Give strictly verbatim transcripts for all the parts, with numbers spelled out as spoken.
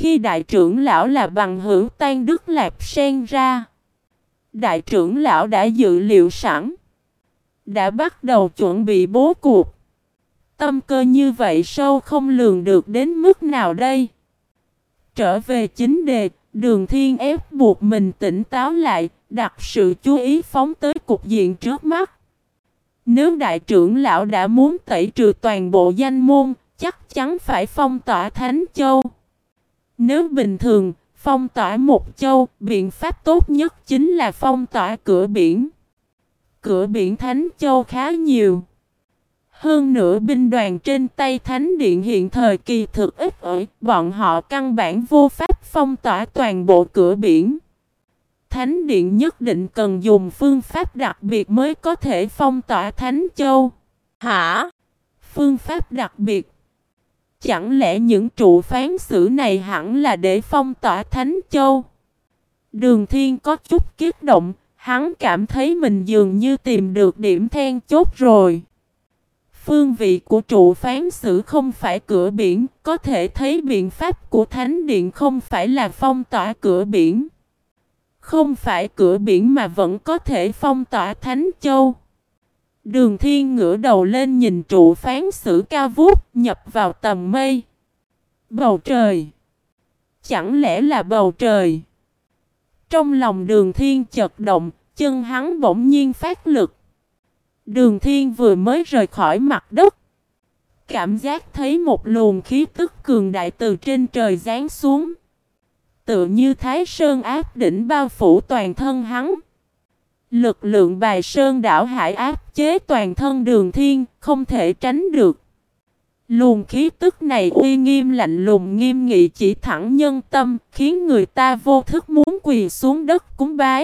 khi đại trưởng lão là bằng hữu Tan Đức Lạp Sen ra, đại trưởng lão đã dự liệu sẵn, đã bắt đầu chuẩn bị bố cuộc. Tâm cơ như vậy sâu không lường được đến mức nào đây. Trở về chính đề, Đường Thiên ép buộc mình tỉnh táo lại, đặt sự chú ý phóng tới cục diện trước mắt. Nếu đại trưởng lão đã muốn tẩy trừ toàn bộ danh môn, chắc chắn phải phong tỏa Thánh Châu. Nếu bình thường, phong tỏa một châu, biện pháp tốt nhất chính là phong tỏa cửa biển. Cửa biển Thánh Châu khá nhiều. Hơn nữa binh đoàn trên tay Thánh Điện hiện thời kỳ thực ít ỏi, bọn họ căn bản vô pháp phong tỏa toàn bộ cửa biển. Thánh Điện nhất định cần dùng phương pháp đặc biệt mới có thể phong tỏa Thánh Châu. Hả? Phương pháp đặc biệt? Chẳng lẽ những trụ phán xử này hẳn là để phong tỏa Thánh Châu? Đường Thiên có chút kích động, hắn cảm thấy mình dường như tìm được điểm then chốt rồi. Phương vị của trụ phán xử không phải cửa biển, có thể thấy biện pháp của Thánh Điện không phải là phong tỏa cửa biển. Không phải cửa biển mà vẫn có thể phong tỏa Thánh Châu. Đường Thiên ngửa đầu lên nhìn trụ phán xử cao vút nhập vào tầm mây. Bầu trời. Chẳng lẽ là bầu trời? Trong lòng Đường Thiên chật động, chân hắn bỗng nhiên phát lực. Đường Thiên vừa mới rời khỏi mặt đất, cảm giác thấy một luồng khí tức cường đại từ trên trời giáng xuống. Tựa như Thái Sơn áp đỉnh bao phủ toàn thân hắn. Lực lượng Bài Sơn đảo hải áp chế toàn thân Đường Thiên, không thể tránh được. Luồng khí tức này uy nghiêm lạnh lùng nghiêm nghị chỉ thẳng nhân tâm, khiến người ta vô thức muốn quỳ xuống đất cúng bái.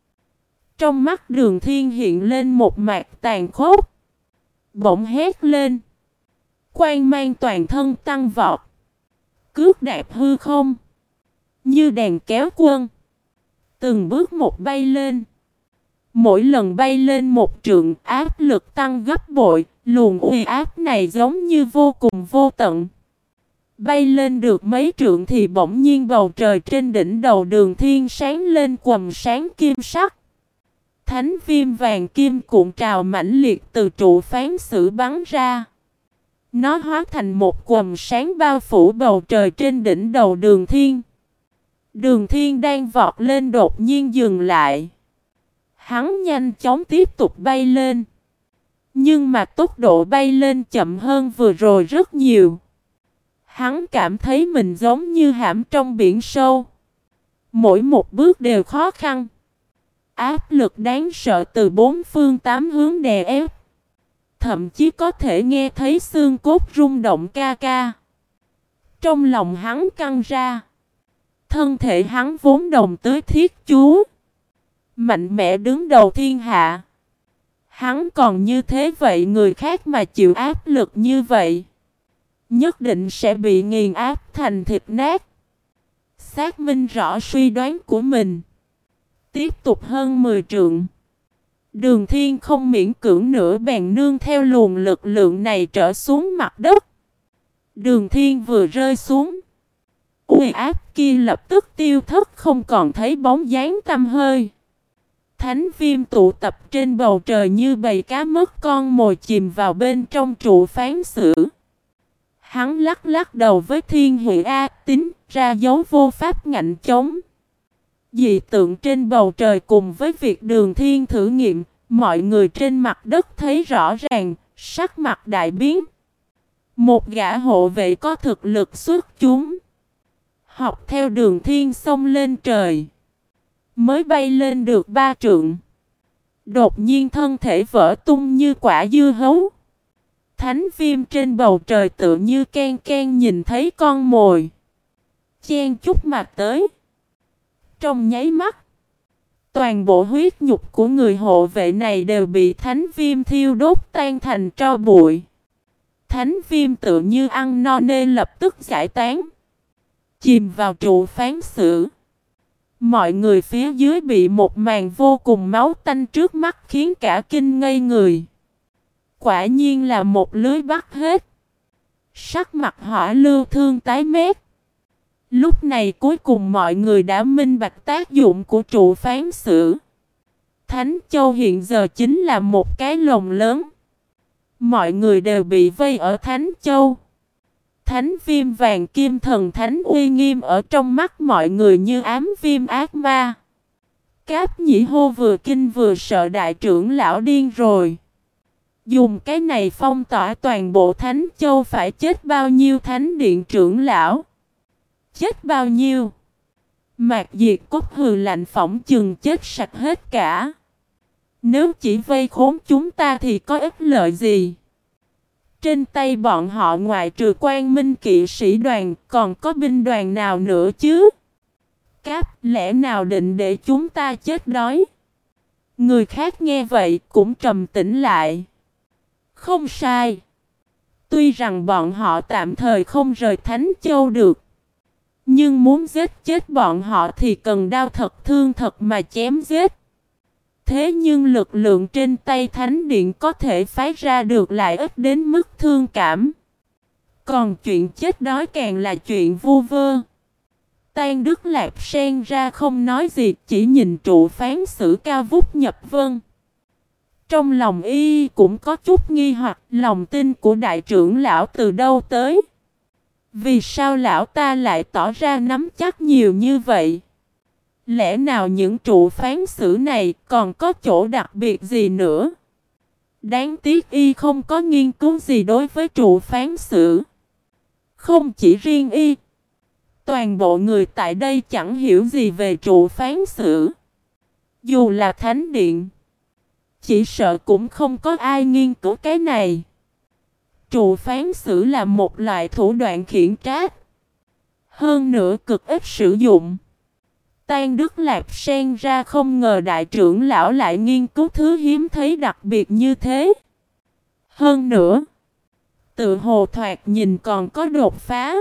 Trong mắt Đường Thiên hiện lên một mạt tàn khốc. Bỗng hét lên. Quang mang toàn thân tăng vọt. Cước đạp hư không. Như đàn kéo quân. Từng bước một bay lên. Mỗi lần bay lên một trượng, áp lực tăng gấp bội. Luồng uy áp này giống như vô cùng vô tận. Bay lên được mấy trượng thì bỗng nhiên bầu trời trên đỉnh đầu Đường Thiên sáng lên quầng sáng kim sắc. Thánh viêm vàng kim cuộn trào mãnh liệt từ trụ phán xử bắn ra. Nó hóa thành một quầng sáng bao phủ bầu trời trên đỉnh đầu Đường Thiên. Đường Thiên đang vọt lên đột nhiên dừng lại. Hắn nhanh chóng tiếp tục bay lên. Nhưng mà tốc độ bay lên chậm hơn vừa rồi rất nhiều. Hắn cảm thấy mình giống như hãm trong biển sâu. Mỗi một bước đều khó khăn. Áp lực đáng sợ từ bốn phương tám hướng đè ép. Thậm chí có thể nghe thấy xương cốt rung động ca ca. Trong lòng hắn căng ra. Thân thể hắn vốn đồng tới thiết chú. Mạnh mẽ đứng đầu thiên hạ. Hắn còn như thế vậy, người khác mà chịu áp lực như vậy, nhất định sẽ bị nghiền áp thành thịt nát. Xác minh rõ suy đoán của mình. Tiếp tục hơn mười trượng. Đường Thiên không miễn cưỡng nữa bèn nương theo luồng lực lượng này trở xuống mặt đất. Đường Thiên vừa rơi xuống, uy áp kia lập tức tiêu thất, không còn thấy bóng dáng tăm hơi. Thánh viêm tụ tập trên bầu trời như bầy cá mất con mồi chìm vào bên trong trụ phán xử. Hắn lắc lắc đầu với Thiên Huệ A tính ra dấu vô pháp ngạnh chống. Dị tượng trên bầu trời cùng với việc Đường Thiên thử nghiệm, mọi người trên mặt đất thấy rõ ràng, sắc mặt đại biến. Một gã hộ vệ có thực lực xuất chúng, học theo Đường Thiên xông lên trời. Mới bay lên được ba trượng, đột nhiên thân thể vỡ tung như quả dưa hấu. Thánh viêm trên bầu trời tự như can can nhìn thấy con mồi, chen chúc mà tới. Trong nháy mắt, toàn bộ huyết nhục của người hộ vệ này đều bị thánh viêm thiêu đốt tan thành tro bụi. Thánh viêm tự như ăn no nê lập tức giải tán, chìm vào trụ phán xử. Mọi người phía dưới bị một màn vô cùng máu tanh trước mắt khiến cả kinh ngây người. Quả nhiên là một lưới bắt hết. Sắc mặt Hỏa Lưu Thương tái mét. Lúc này cuối cùng mọi người đã minh bạch tác dụng của trụ phán xử. Thánh Châu hiện giờ chính là một cái lồng lớn. Mọi người đều bị vây ở Thánh Châu. Thánh viêm vàng kim thần thánh uy nghiêm ở trong mắt mọi người như ám viêm ác ma. Cáp Nhĩ Hô vừa kinh vừa sợ đại trưởng lão điên rồi. Dùng cái này phong tỏa toàn bộ Thánh Châu phải chết bao nhiêu thánh điện trưởng lão? Chết bao nhiêu? Mạc Diệt Cốt hừ lạnh phỏng chừng chết sạch hết cả. Nếu chỉ vây khốn chúng ta thì có ích lợi gì? Trên tay bọn họ ngoại trừ Quang Minh kỵ sĩ đoàn còn có binh đoàn nào nữa chứ? Cáp, lẽ nào định để chúng ta chết đói? Người khác nghe vậy cũng trầm tĩnh lại. Không sai. Tuy rằng bọn họ tạm thời không rời Thánh Châu được. Nhưng muốn giết chết bọn họ thì cần đao thật thương thật mà chém giết. Thế nhưng lực lượng trên tay Thánh Điện có thể phái ra được lại ít đến mức thương cảm. Còn chuyện chết đói càng là chuyện vu vơ. Tan Đức Lạp sen ra không nói gì, chỉ nhìn trụ phán xử cao vút nhập vân. Trong lòng y cũng có chút nghi hoặc lòng tin của đại trưởng lão từ đâu tới. Vì sao lão ta lại tỏ ra nắm chắc nhiều như vậy? Lẽ nào những trụ phán xử này còn có chỗ đặc biệt gì nữa? Đáng tiếc y không có nghiên cứu gì đối với trụ phán xử. Không chỉ riêng y. Toàn bộ người tại đây chẳng hiểu gì về trụ phán xử. Dù là thánh điện, chỉ sợ cũng không có ai nghiên cứu cái này. Trụ phán xử là một loại thủ đoạn khiển trách. Hơn nữa cực ít sử dụng. Tan Đức Lạp sen ra không ngờ đại trưởng lão lại nghiên cứu thứ hiếm thấy đặc biệt như thế. Hơn nữa, tự hồ thoạt nhìn còn có đột phá.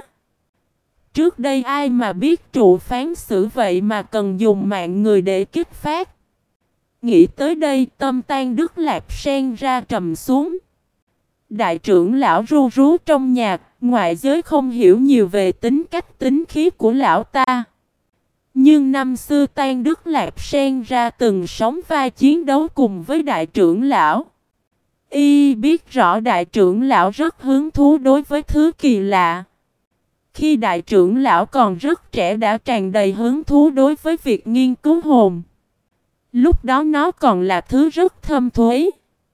Trước đây ai mà biết trụ phán xử vậy mà cần dùng mạng người để kích phát. Nghĩ tới đây tâm Tan Đức Lạp sen ra trầm xuống. Đại trưởng lão ru rú trong nhà, ngoại giới không hiểu nhiều về tính cách tính khí của lão ta. Nhưng năm xưa Tan Đức Lạp sen ra từng sống vai chiến đấu cùng với đại trưởng lão. Y biết rõ đại trưởng lão rất hứng thú đối với thứ kỳ lạ. Khi đại trưởng lão còn rất trẻ đã tràn đầy hứng thú đối với việc nghiên cứu hồn. Lúc đó nó còn là thứ rất thâm thuế,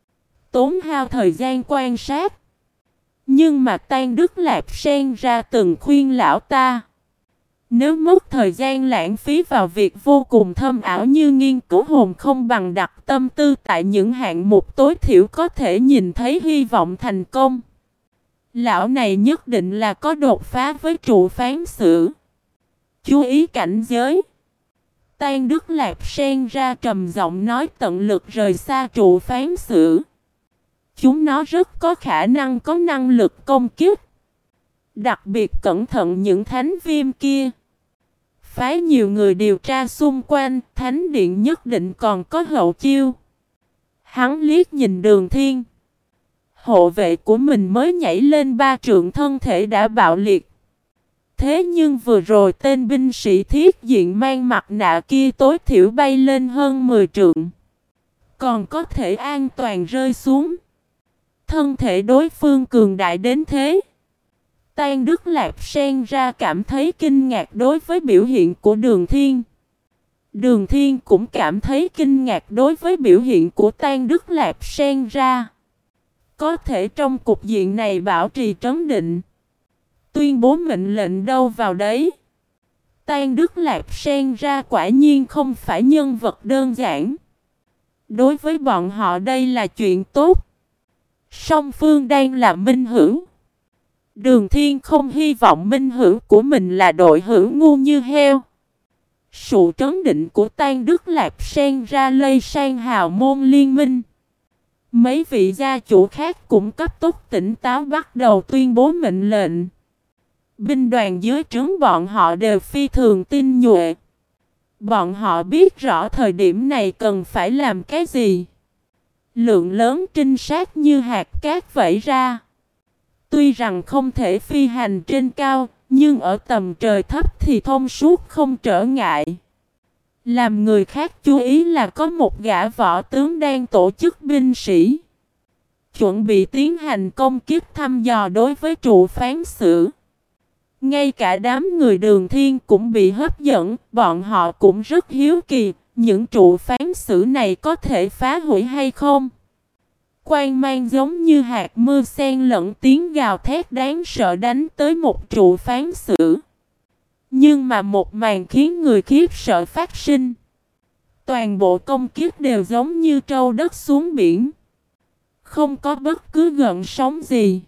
tốn hao thời gian quan sát. Nhưng mà Tan Đức Lạp sen ra từng khuyên lão ta. Nếu mất thời gian lãng phí vào việc vô cùng thâm ảo như nghiên cứu hồn không bằng đặt tâm tư tại những hạng mục tối thiểu có thể nhìn thấy hy vọng thành công. Lão này nhất định là có đột phá với trụ phán xử. Chú ý cảnh giới. Tan Đức Lạp sen ra trầm giọng nói tận lực rời xa trụ phán xử. Chúng nó rất có khả năng có năng lực công kích. Đặc biệt cẩn thận những thánh viêm kia. Phái nhiều người điều tra xung quanh, thánh điện nhất định còn có hậu chiêu. Hắn liếc nhìn Đường Thiên. Hộ vệ của mình mới nhảy lên ba trượng thân thể đã bạo liệt. Thế nhưng vừa rồi tên binh sĩ thiết diện mang mặt nạ kia tối thiểu bay lên hơn mười trượng. Còn có thể an toàn rơi xuống. Thân thể đối phương cường đại đến thế. Tan Đức Lạp sen ra cảm thấy kinh ngạc đối với biểu hiện của Đường Thiên. Đường Thiên cũng cảm thấy kinh ngạc đối với biểu hiện của Tan Đức Lạp sen ra. Có thể trong cục diện này bảo trì trấn định, tuyên bố mệnh lệnh đâu vào đấy. Tan Đức Lạp sen ra quả nhiên không phải nhân vật đơn giản. Đối với bọn họ đây là chuyện tốt. Song phương đang là minh hữu. Đường Thiên không hy vọng minh hữu của mình là đội hữu ngu như heo. Sự trấn định của Tan Đức Lạp sen ra lây sang hào môn liên minh. Mấy vị gia chủ khác cũng cấp tốc tỉnh táo bắt đầu tuyên bố mệnh lệnh. Binh đoàn dưới trướng bọn họ đều phi thường tinh nhuệ. Bọn họ biết rõ thời điểm này cần phải làm cái gì. Lượng lớn trinh sát như hạt cát vẩy ra. Tuy rằng không thể phi hành trên cao, nhưng ở tầm trời thấp thì thông suốt không trở ngại. Làm người khác chú ý là có một gã võ tướng đang tổ chức binh sĩ, chuẩn bị tiến hành công kích thăm dò đối với trụ phán xử. Ngay cả đám người Đường Thiên cũng bị hấp dẫn, bọn họ cũng rất hiếu kỳ, những trụ phán xử này có thể phá hủy hay không? Quang mang giống như hạt mưa xen lẫn tiếng gào thét đáng sợ đánh tới một trụ phán xử. Nhưng mà một màn khiến người khiếp sợ phát sinh. Toàn bộ công kích đều giống như trâu đất xuống biển. Không có bất cứ gợn sóng gì.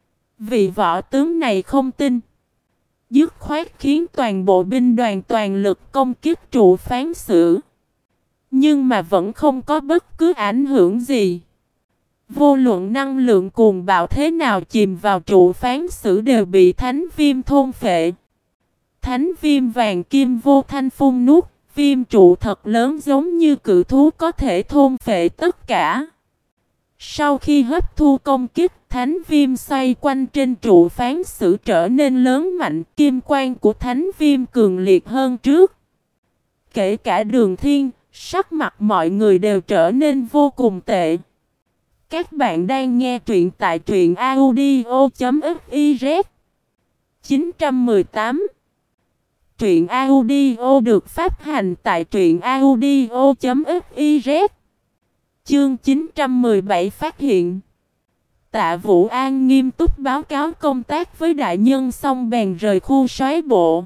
Vị võ tướng này không tin. Dứt khoát khiến toàn bộ binh đoàn toàn lực công kích trụ phán xử. Nhưng mà vẫn không có bất cứ ảnh hưởng gì. Vô luận năng lượng cuồng bạo thế nào chìm vào trụ phán xử đều bị thánh viêm thôn phệ. Thánh viêm vàng kim vô thanh phun nuốt, viêm trụ thật lớn giống như cự thú có thể thôn phệ tất cả. Sau khi hấp thu công kích, thánh viêm xoay quanh trên trụ phán xử trở nên lớn mạnh, kim quang của thánh viêm cường liệt hơn trước. Kể cả Đường Thiên, sắc mặt mọi người đều trở nên vô cùng tệ. Các bạn đang nghe truyện tại truyện audio chấm fiz. chín trăm mười tám. Truyện audio được phát hành tại truyện audio chấm fiz. Chương chín trăm mười bảy phát hiện. Tạ Vũ An nghiêm túc báo cáo công tác với đại nhân xong bèn rời khu soái bộ.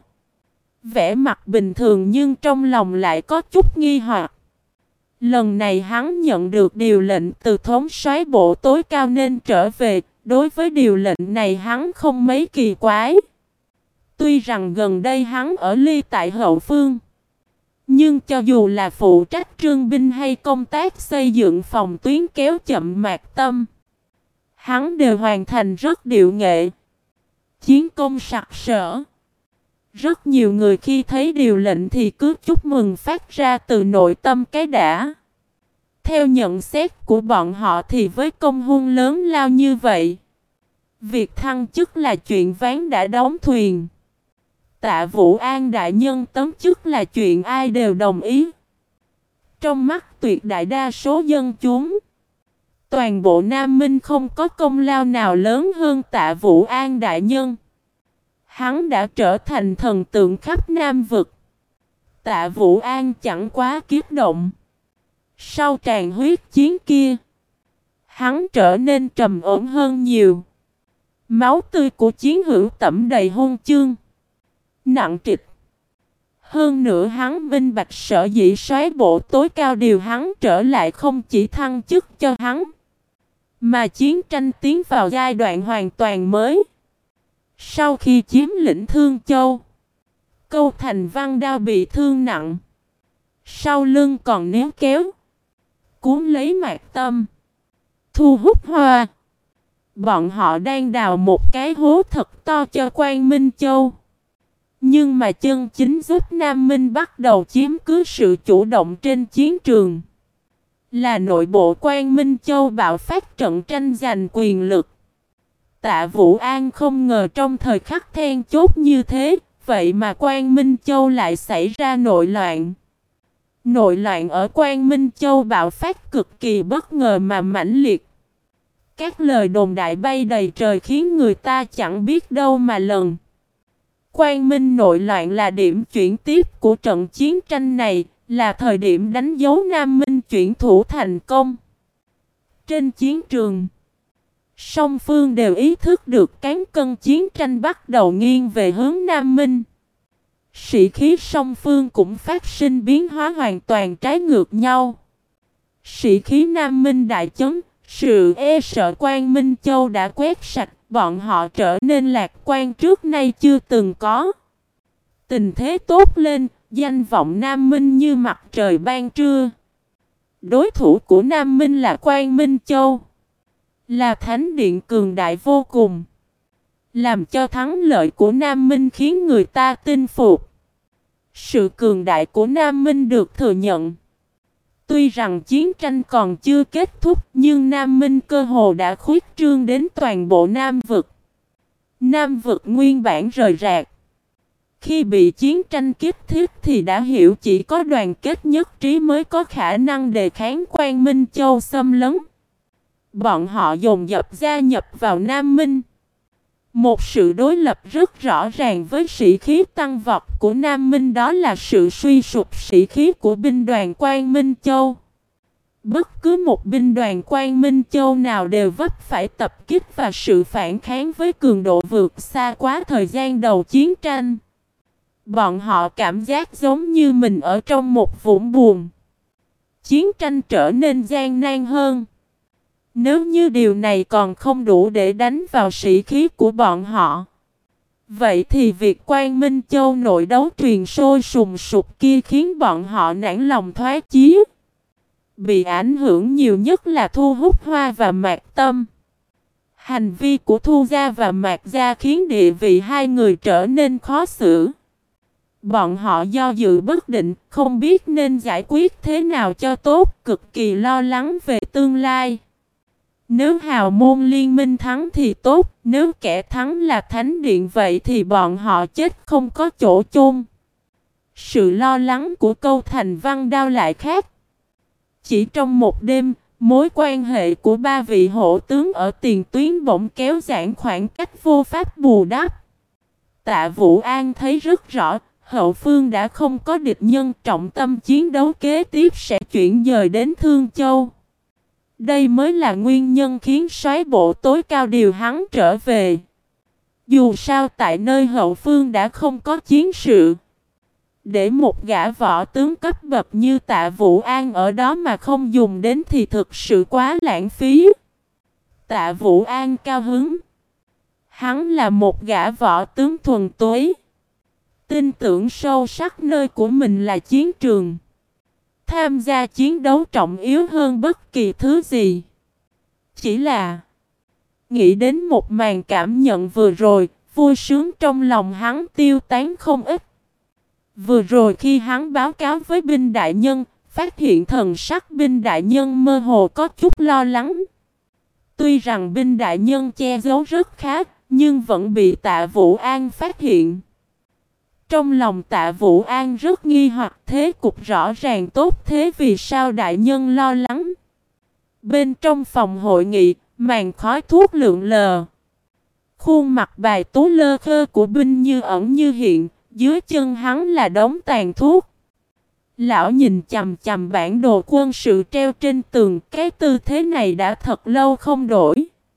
Vẻ mặt bình thường nhưng trong lòng lại có chút nghi hoặc. Lần này hắn nhận được điều lệnh từ thống soái bộ tối cao nên trở về, đối với điều lệnh này hắn không mấy kỳ quái. Tuy rằng gần đây hắn ở ly tại hậu phương, nhưng cho dù là phụ trách trương binh hay công tác xây dựng phòng tuyến kéo chậm Mạc Tâm, hắn đều hoàn thành rất điệu nghệ, chiến công sặc sỡ. Rất nhiều người khi thấy điều lệnh thì cứ chúc mừng phát ra từ nội tâm cái đã. Theo nhận xét của bọn họ thì với công huân lớn lao như vậy, việc thăng chức là chuyện ván đã đóng thuyền. Tạ Vũ An đại nhân tấn chức là chuyện ai đều đồng ý. Trong mắt tuyệt đại đa số dân chúng, toàn bộ Nam Minh không có công lao nào lớn hơn Tạ Vũ An đại nhân. Hắn đã trở thành thần tượng khắp Nam vực. Tạ Vũ An chẳng quá kiếp động. Sau tràn huyết chiến kia, hắn trở nên trầm ổn hơn nhiều. Máu tươi của chiến hữu tẩm đầy hung chương, nặng trịch. Hơn nữa hắn minh bạch sở dĩ soái bộ tối cao điều hắn trở lại không chỉ thăng chức cho hắn, mà chiến tranh tiến vào giai đoạn hoàn toàn mới. Sau khi chiếm lĩnh Thương Châu, Câu Thành Văn Đao bị thương nặng, sau lưng còn níu kéo, cuốn lấy Mạc Tâm, Thu Hút Hoa. Bọn họ đang đào một cái hố thật to cho Quang Minh Châu. Nhưng mà chân chính giúp Nam Minh bắt đầu chiếm cứ sự chủ động trên chiến trường là nội bộ Quang Minh Châu bạo phát trận tranh giành quyền lực. Tạ Vũ An không ngờ trong thời khắc then chốt như thế, vậy mà Quang Minh Châu lại xảy ra nội loạn. Nội loạn ở Quang Minh Châu bạo phát cực kỳ bất ngờ mà mãnh liệt. Các lời đồn đại bay đầy trời khiến người ta chẳng biết đâu mà lần. Quang Minh nội loạn là điểm chuyển tiếp của trận chiến tranh này, là thời điểm đánh dấu Nam Minh chuyển thủ thành công. Trên chiến trường, song phương đều ý thức được cán cân chiến tranh bắt đầu nghiêng về hướng Nam Minh. Sĩ khí song phương cũng phát sinh biến hóa hoàn toàn trái ngược nhau. Sĩ khí Nam Minh đại chấn, sự e sợ Quang Minh Châu đã quét sạch, bọn họ trở nên lạc quan trước nay chưa từng có. Tình thế tốt lên, danh vọng Nam Minh như mặt trời ban trưa. Đối thủ của Nam Minh là Quang Minh Châu, là thánh điện cường đại vô cùng, làm cho thắng lợi của Nam Minh khiến người ta tin phục. Sự cường đại của Nam Minh được thừa nhận. Tuy rằng chiến tranh còn chưa kết thúc, nhưng Nam Minh cơ hồ đã khuyết trương đến toàn bộ Nam vực. Nam vực nguyên bản rời rạc. Khi bị chiến tranh kích thiết thì đã hiểu chỉ có đoàn kết nhất trí mới có khả năng đề kháng Quang Minh Châu xâm lấn. Bọn họ dồn dập gia nhập vào Nam Minh. Một sự đối lập rất rõ ràng với sĩ khí tăng vọt của Nam Minh, đó là sự suy sụp sĩ khí của binh đoàn Quang Minh Châu. Bất cứ một binh đoàn Quang Minh Châu nào đều vấp phải tập kích và sự phản kháng với cường độ vượt xa quá thời gian đầu chiến tranh. Bọn họ cảm giác giống như mình ở trong một vũng buồn. Chiến tranh trở nên gian nan hơn. Nếu như điều này còn không đủ để đánh vào sĩ khí của bọn họ, vậy thì việc Quang Minh Châu nội đấu truyền sôi sùng sục kia khiến bọn họ nản lòng thoái chí. Bị ảnh hưởng nhiều nhất là Thu Hút Hoa và Mạc Tâm. Hành vi của Thu Gia và Mạc Gia khiến địa vị hai người trở nên khó xử. Bọn họ do dự bất định, không biết nên giải quyết thế nào cho tốt, cực kỳ lo lắng về tương lai. Nếu Hào Môn Liên Minh thắng thì tốt, nếu kẻ thắng là Thánh Điện vậy thì bọn họ chết không có chỗ chôn. Sự lo lắng của Câu Thành Văn Đao lại khác. Chỉ trong một đêm, mối quan hệ của ba vị hộ tướng ở tiền tuyến bỗng kéo giãn khoảng cách vô pháp bù đắp. Tạ Vũ An thấy rất rõ, hậu phương đã không có địch nhân, trọng tâm chiến đấu kế tiếp sẽ chuyển dời đến Thương Châu. Đây mới là nguyên nhân khiến soái bộ tối cao điều hắn trở về. Dù sao tại nơi hậu phương đã không có chiến sự. Để một gã võ tướng cấp bậc như Tạ Vũ An ở đó mà không dùng đến thì thực sự quá lãng phí. Tạ Vũ An cao hứng. Hắn là một gã võ tướng thuần túy. Tin tưởng sâu sắc nơi của mình là chiến trường. Tham gia chiến đấu trọng yếu hơn bất kỳ thứ gì. Chỉ là nghĩ đến một màn cảm nhận vừa rồi, vui sướng trong lòng hắn tiêu tán không ít. Vừa rồi khi hắn báo cáo với binh đại nhân, phát hiện thần sắc binh đại nhân mơ hồ có chút lo lắng. Tuy rằng binh đại nhân che giấu rất khá, nhưng vẫn bị Tạ Vũ An phát hiện. Trong lòng Tạ Vũ An rất nghi hoặc, thế cục rõ ràng tốt thế vì sao đại nhân lo lắng. Bên trong phòng hội nghị, màn khói thuốc lượn lờ. Khuôn mặt bài tú lơ khơ của binh như ẩn như hiện, dưới chân hắn là đống tàn thuốc. Lão nhìn chằm chằm bản đồ quân sự treo trên tường, cái tư thế này đã thật lâu không đổi.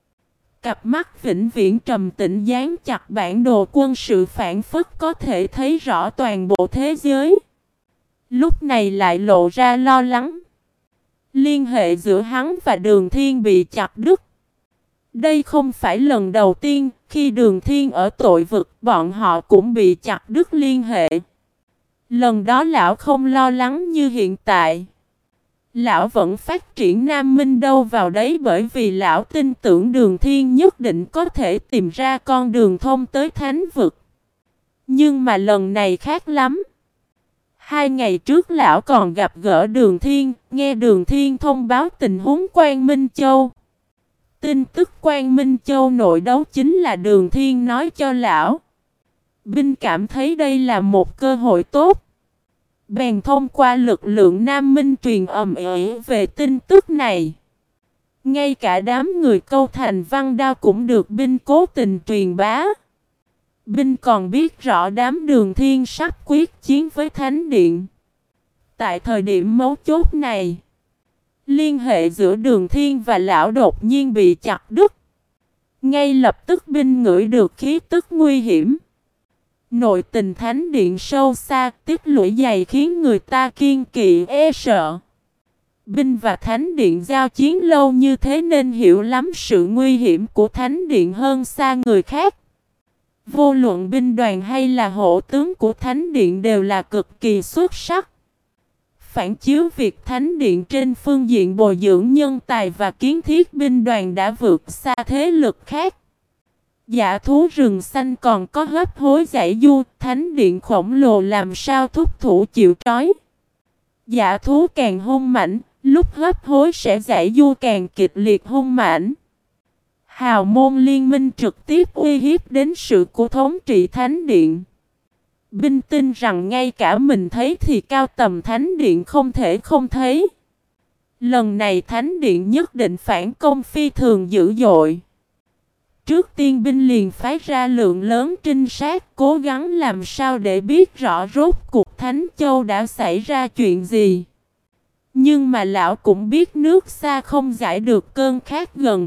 Cặp mắt vĩnh viễn trầm tĩnh dán chặt bản đồ quân sự, phảng phất có thể thấy rõ toàn bộ thế giới. Lúc này lại lộ ra lo lắng. Liên hệ giữa hắn và Đường Thiên bị chặt đứt. Đây không phải lần đầu tiên, khi Đường Thiên ở tội vực, bọn họ cũng bị chặt đứt liên hệ. Lần đó lão không lo lắng như hiện tại. Lão vẫn phát triển Nam Minh đâu vào đấy, bởi vì lão tin tưởng Đường Thiên nhất định có thể tìm ra con đường thông tới thánh vực. Nhưng mà lần này khác lắm. Hai ngày trước lão còn gặp gỡ Đường Thiên, nghe Đường Thiên thông báo tình huống Quang Minh Châu. Tin tức Quang Minh Châu nội đấu chính là Đường Thiên nói cho lão. Binh cảm thấy đây là một cơ hội tốt. Bèn thông qua lực lượng Nam Minh truyền ầm ĩ về tin tức này. Ngay cả đám người Câu Thành Văn Đao cũng được binh cố tình truyền bá. Binh còn biết rõ đám Đường Thiên sắp quyết chiến với Thánh Điện. Tại thời điểm mấu chốt này, liên hệ giữa Đường Thiên và lão đột nhiên bị chặt đứt. Ngay lập tức binh ngửi được khí tức nguy hiểm. Nội tình Thánh Điện sâu xa, tích lũy dày khiến người ta kiêng kỵ e sợ. Binh và Thánh Điện giao chiến lâu như thế nên hiểu lắm sự nguy hiểm của Thánh Điện hơn xa người khác. Vô luận binh đoàn hay là hộ tướng của Thánh Điện đều là cực kỳ xuất sắc. Phản chiếu việc Thánh Điện trên phương diện bồi dưỡng nhân tài và kiến thiết binh đoàn đã vượt xa thế lực khác. Dạ thú rừng xanh còn có hấp hối giải du, Thánh Điện khổng lồ làm sao thúc thủ chịu trói. Dạ thú càng hung mãnh, lúc hấp hối sẽ giải du càng kịch liệt hung mãnh. Hào môn liên minh trực tiếp uy hiếp đến sự của thống trị thánh điện. Binh tin rằng ngay cả mình thấy thì cao tầm thánh điện không thể không thấy. Lần này thánh điện nhất định phản công phi thường dữ dội. Trước tiên binh liền phái ra lượng lớn trinh sát cố gắng làm sao để biết rõ rốt cuộc Thánh Châu đã xảy ra chuyện gì. Nhưng mà lão cũng biết nước xa không giải được cơn khát gần.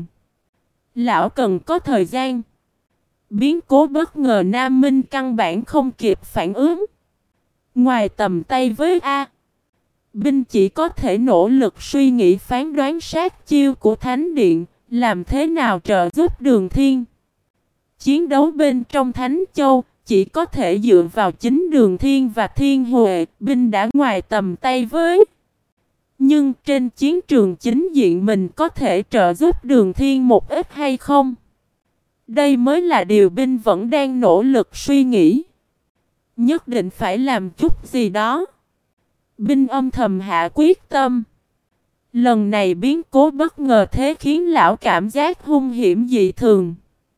Lão cần có thời gian. Biến cố bất ngờ Nam Minh căn bản không kịp phản ứng. Ngoài tầm tay với A, binh chỉ có thể nỗ lực suy nghĩ phán đoán sát chiêu của Thánh Điện, làm thế nào trợ giúp Đường Thiên. Chiến đấu bên trong Thánh Châu chỉ có thể dựa vào chính Đường Thiên và Thiên Huệ, binh đã ngoài tầm tay với. Nhưng trên chiến trường chính diện mình có thể trợ giúp Đường Thiên một ít hay không? Đây mới là điều binh vẫn đang nỗ lực suy nghĩ. Nhất định phải làm chút gì đó. Binh âm thầm hạ quyết tâm. Lần này biến cố bất ngờ thế khiến lão cảm giác hung hiểm dị thường.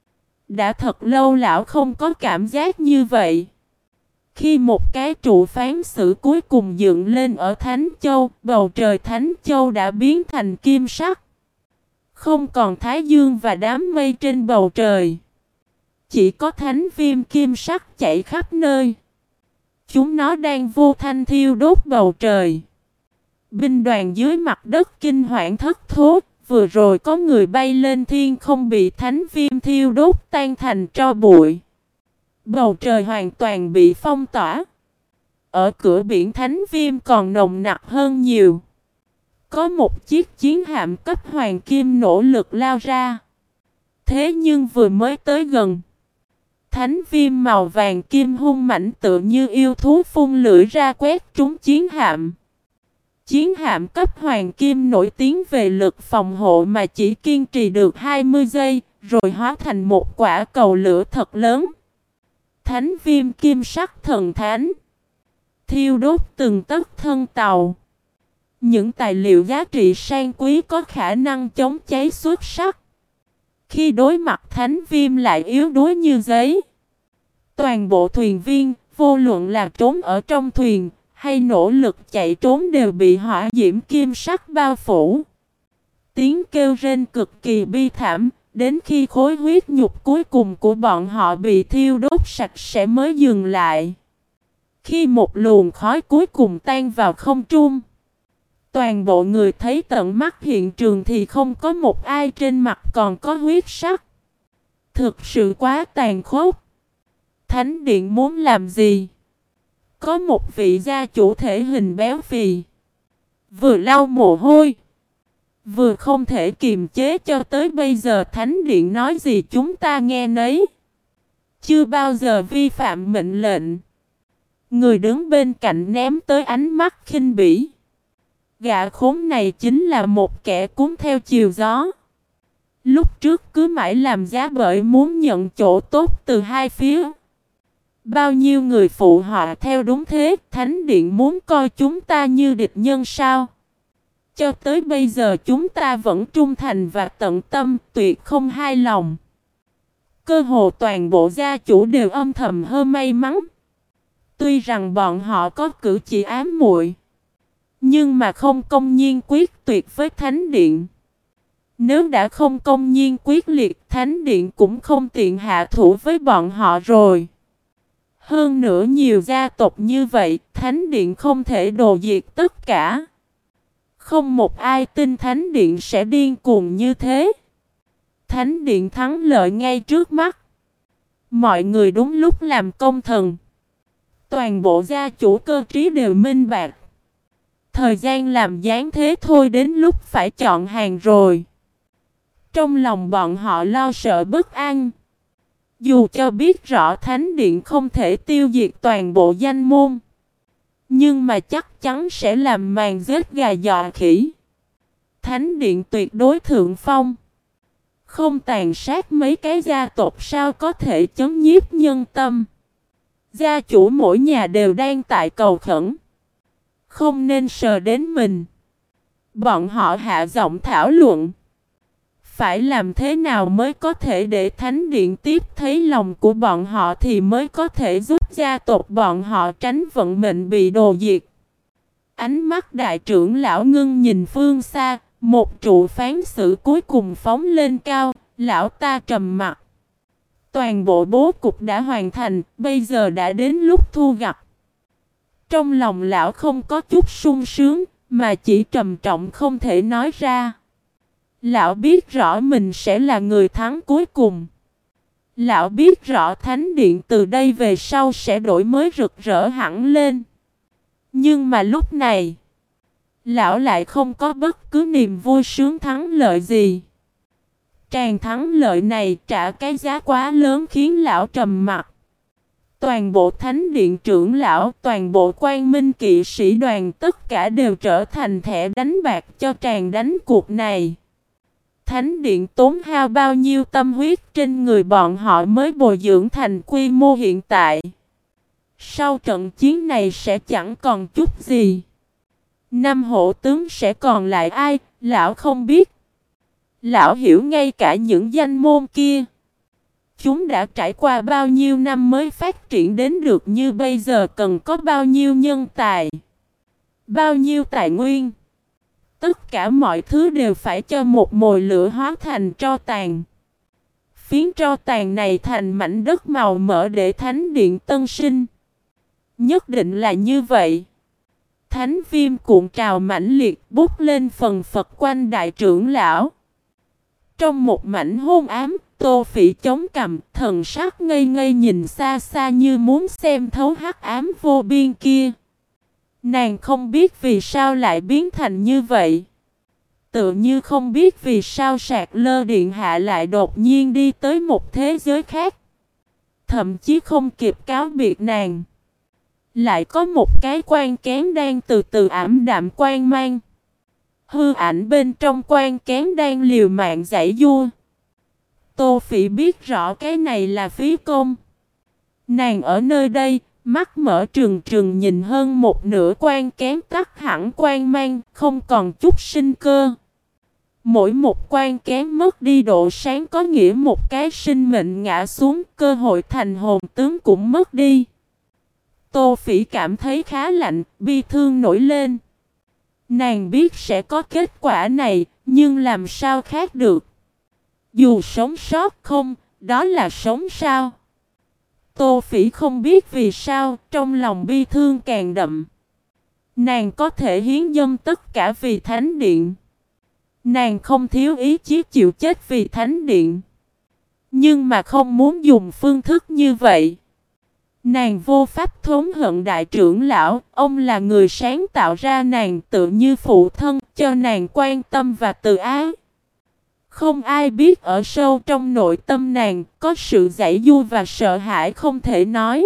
Đã thật lâu lão không có cảm giác như vậy. Khi một cái trụ phán xử cuối cùng dựng lên ở Thánh Châu, bầu trời Thánh Châu đã biến thành kim sắc. Không còn thái dương và đám mây trên bầu trời. Chỉ có thánh viêm kim sắc chạy khắp nơi. Chúng nó đang vô thanh thiêu đốt bầu trời. Binh đoàn dưới mặt đất kinh hoảng thất thố. Vừa rồi có người bay lên thiên không bị thánh viêm thiêu đốt tan thành tro bụi. Bầu trời hoàn toàn bị phong tỏa. Ở cửa biển thánh viêm còn nồng nặc hơn nhiều. Có một chiếc chiến hạm cấp hoàng kim nỗ lực lao ra. Thế nhưng vừa mới tới gần, thánh viêm màu vàng kim hung mãnh tự như yêu thú phun lưỡi ra quét trúng chiến hạm. Chiến hạm cấp hoàng kim nổi tiếng về lực phòng hộ mà chỉ kiên trì được hai mươi giây, rồi hóa thành một quả cầu lửa thật lớn. Thánh viêm kim sắc thần thánh, thiêu đốt từng tấc thân tàu. Những tài liệu giá trị sang quý có khả năng chống cháy xuất sắc. Khi đối mặt thánh viêm lại yếu đuối như giấy. Toàn bộ thuyền viên, vô luận là trốn ở trong thuyền hay nỗ lực chạy trốn đều bị hỏa diễm kim sắc bao phủ. Tiếng kêu rên cực kỳ bi thảm, đến khi khối huyết nhục cuối cùng của bọn họ bị thiêu đốt sạch sẽ mới dừng lại. Khi một luồng khói cuối cùng tan vào không trung, toàn bộ người thấy tận mắt hiện trường thì không có một ai trên mặt còn có huyết sắc. Thực sự quá tàn khốc. Thánh điện muốn làm gì? Có một vị gia chủ thể hình béo phì, vừa lau mồ hôi, vừa không thể kiềm chế cho tới bây giờ thánh điện nói gì chúng ta nghe nấy. Chưa bao giờ vi phạm mệnh lệnh. Người đứng bên cạnh ném tới ánh mắt khinh bỉ. Gã khốn này chính là một kẻ cuốn theo chiều gió. Lúc trước cứ mãi làm giá bởi muốn nhận chỗ tốt từ hai phía. Bao nhiêu người phụ họa theo đúng thế, thánh điện muốn coi chúng ta như địch nhân sao? Cho tới bây giờ chúng ta vẫn trung thành và tận tâm, tuyệt không hai lòng. Cơ hồ toàn bộ gia chủ đều âm thầm hơi may mắn. Tuy rằng bọn họ có cử chỉ ám muội, nhưng mà không công nhiên quyết tuyệt với thánh điện. Nếu đã không công nhiên quyết liệt, thánh điện cũng không tiện hạ thủ với bọn họ rồi. Hơn nữa nhiều gia tộc như vậy, thánh điện không thể đồ diệt tất cả. Không một ai tin thánh điện sẽ điên cuồng như thế. Thánh điện thắng lợi ngay trước mắt. Mọi người đúng lúc làm công thần. Toàn bộ gia chủ cơ trí đều minh bạch. Thời gian làm gián thế thôi, đến lúc phải chọn hàng rồi. Trong lòng bọn họ lo sợ bất an. Dù cho biết rõ thánh điện không thể tiêu diệt toàn bộ danh môn, nhưng mà chắc chắn sẽ làm màn giết gà dọa khỉ. Thánh điện tuyệt đối thượng phong. Không tàn sát mấy cái gia tộc sao có thể chấn nhiếp nhân tâm. Gia chủ mỗi nhà đều đang tại cầu khẩn. Không nên sờ đến mình. Bọn họ hạ giọng thảo luận. phải làm thế nào mới có thể để thánh điện tiếp thấy lòng của bọn họ thì mới có thể giúp gia tộc bọn họ tránh vận mệnh bị đồ diệt. Ánh mắt đại trưởng lão ngưng nhìn phương xa, một trụ phán xử cuối cùng phóng lên cao, lão ta trầm mặt. Toàn bộ bố cục đã hoàn thành, bây giờ đã đến lúc thu gặt. Trong lòng lão không có chút sung sướng, mà chỉ trầm trọng không thể nói ra. Lão biết rõ mình sẽ là người thắng cuối cùng. Lão biết rõ thánh điện từ đây về sau sẽ đổi mới rực rỡ hẳn lên. Nhưng mà lúc này, lão lại không có bất cứ niềm vui sướng thắng lợi gì. Tràng thắng lợi này trả cái giá quá lớn khiến lão trầm mặc. Toàn bộ thánh điện trưởng lão, toàn bộ quan minh kỵ sĩ đoàn tất cả đều trở thành thẻ đánh bạc cho tràng đánh cuộc này. Thánh điện tốn hao bao nhiêu tâm huyết trên người bọn họ mới bồi dưỡng thành quy mô hiện tại. Sau trận chiến này sẽ chẳng còn chút gì. Năm hộ tướng sẽ còn lại ai, lão không biết. Lão hiểu ngay cả những danh môn kia. Chúng đã trải qua bao nhiêu năm mới phát triển đến được như bây giờ, cần có bao nhiêu nhân tài, bao nhiêu tài nguyên. Tất cả mọi thứ đều phải cho một mồi lửa hóa thành tro tàn. Phiến tro tàn này thành mảnh đất màu mỡ để thánh điện tân sinh. Nhất định là như vậy. Thánh viêm cuộn trào mãnh liệt bút lên phần phật quanh đại trưởng lão. Trong một mảnh hôn ám, Tô Phỉ chống cằm, thần sắc ngây ngây nhìn xa xa như muốn xem thấu hắc ám vô biên kia. Nàng không biết vì sao lại biến thành như vậy. Tự như không biết vì sao Sạc Lơ Điện Hạ lại đột nhiên đi tới một thế giới khác. Thậm chí không kịp cáo biệt nàng, lại có một cái quan kén đang từ từ ảm đạm quan mang. Hư ảnh bên trong quan kén đang liều mạng giãy giụa. Tô Phỉ biết rõ cái này là phí công. Nàng ở nơi đây, mắt mở trừng trừng nhìn hơn một nửa quan kén tắt hẳn quan mang, không còn chút sinh cơ. Mỗi một quan kén mất đi độ sáng có nghĩa một cái sinh mệnh ngã xuống, cơ hội thành hồn tướng cũng mất đi. Tô Phỉ cảm thấy khá lạnh, bi thương nổi lên. Nàng biết sẽ có kết quả này, nhưng làm sao khác được. Dù sống sót không, đó là sống sao? Tô Phỉ không biết vì sao, trong lòng bi thương càng đậm. Nàng có thể hiến dâng tất cả vì thánh điện. Nàng không thiếu ý chí chịu chết vì thánh điện. Nhưng mà không muốn dùng phương thức như vậy. Nàng vô pháp thống hận đại trưởng lão, ông là người sáng tạo ra nàng tự như phụ thân, cho nàng quan tâm và từ ái. Không ai biết ở sâu trong nội tâm nàng có sự giãy giụa và sợ hãi không thể nói.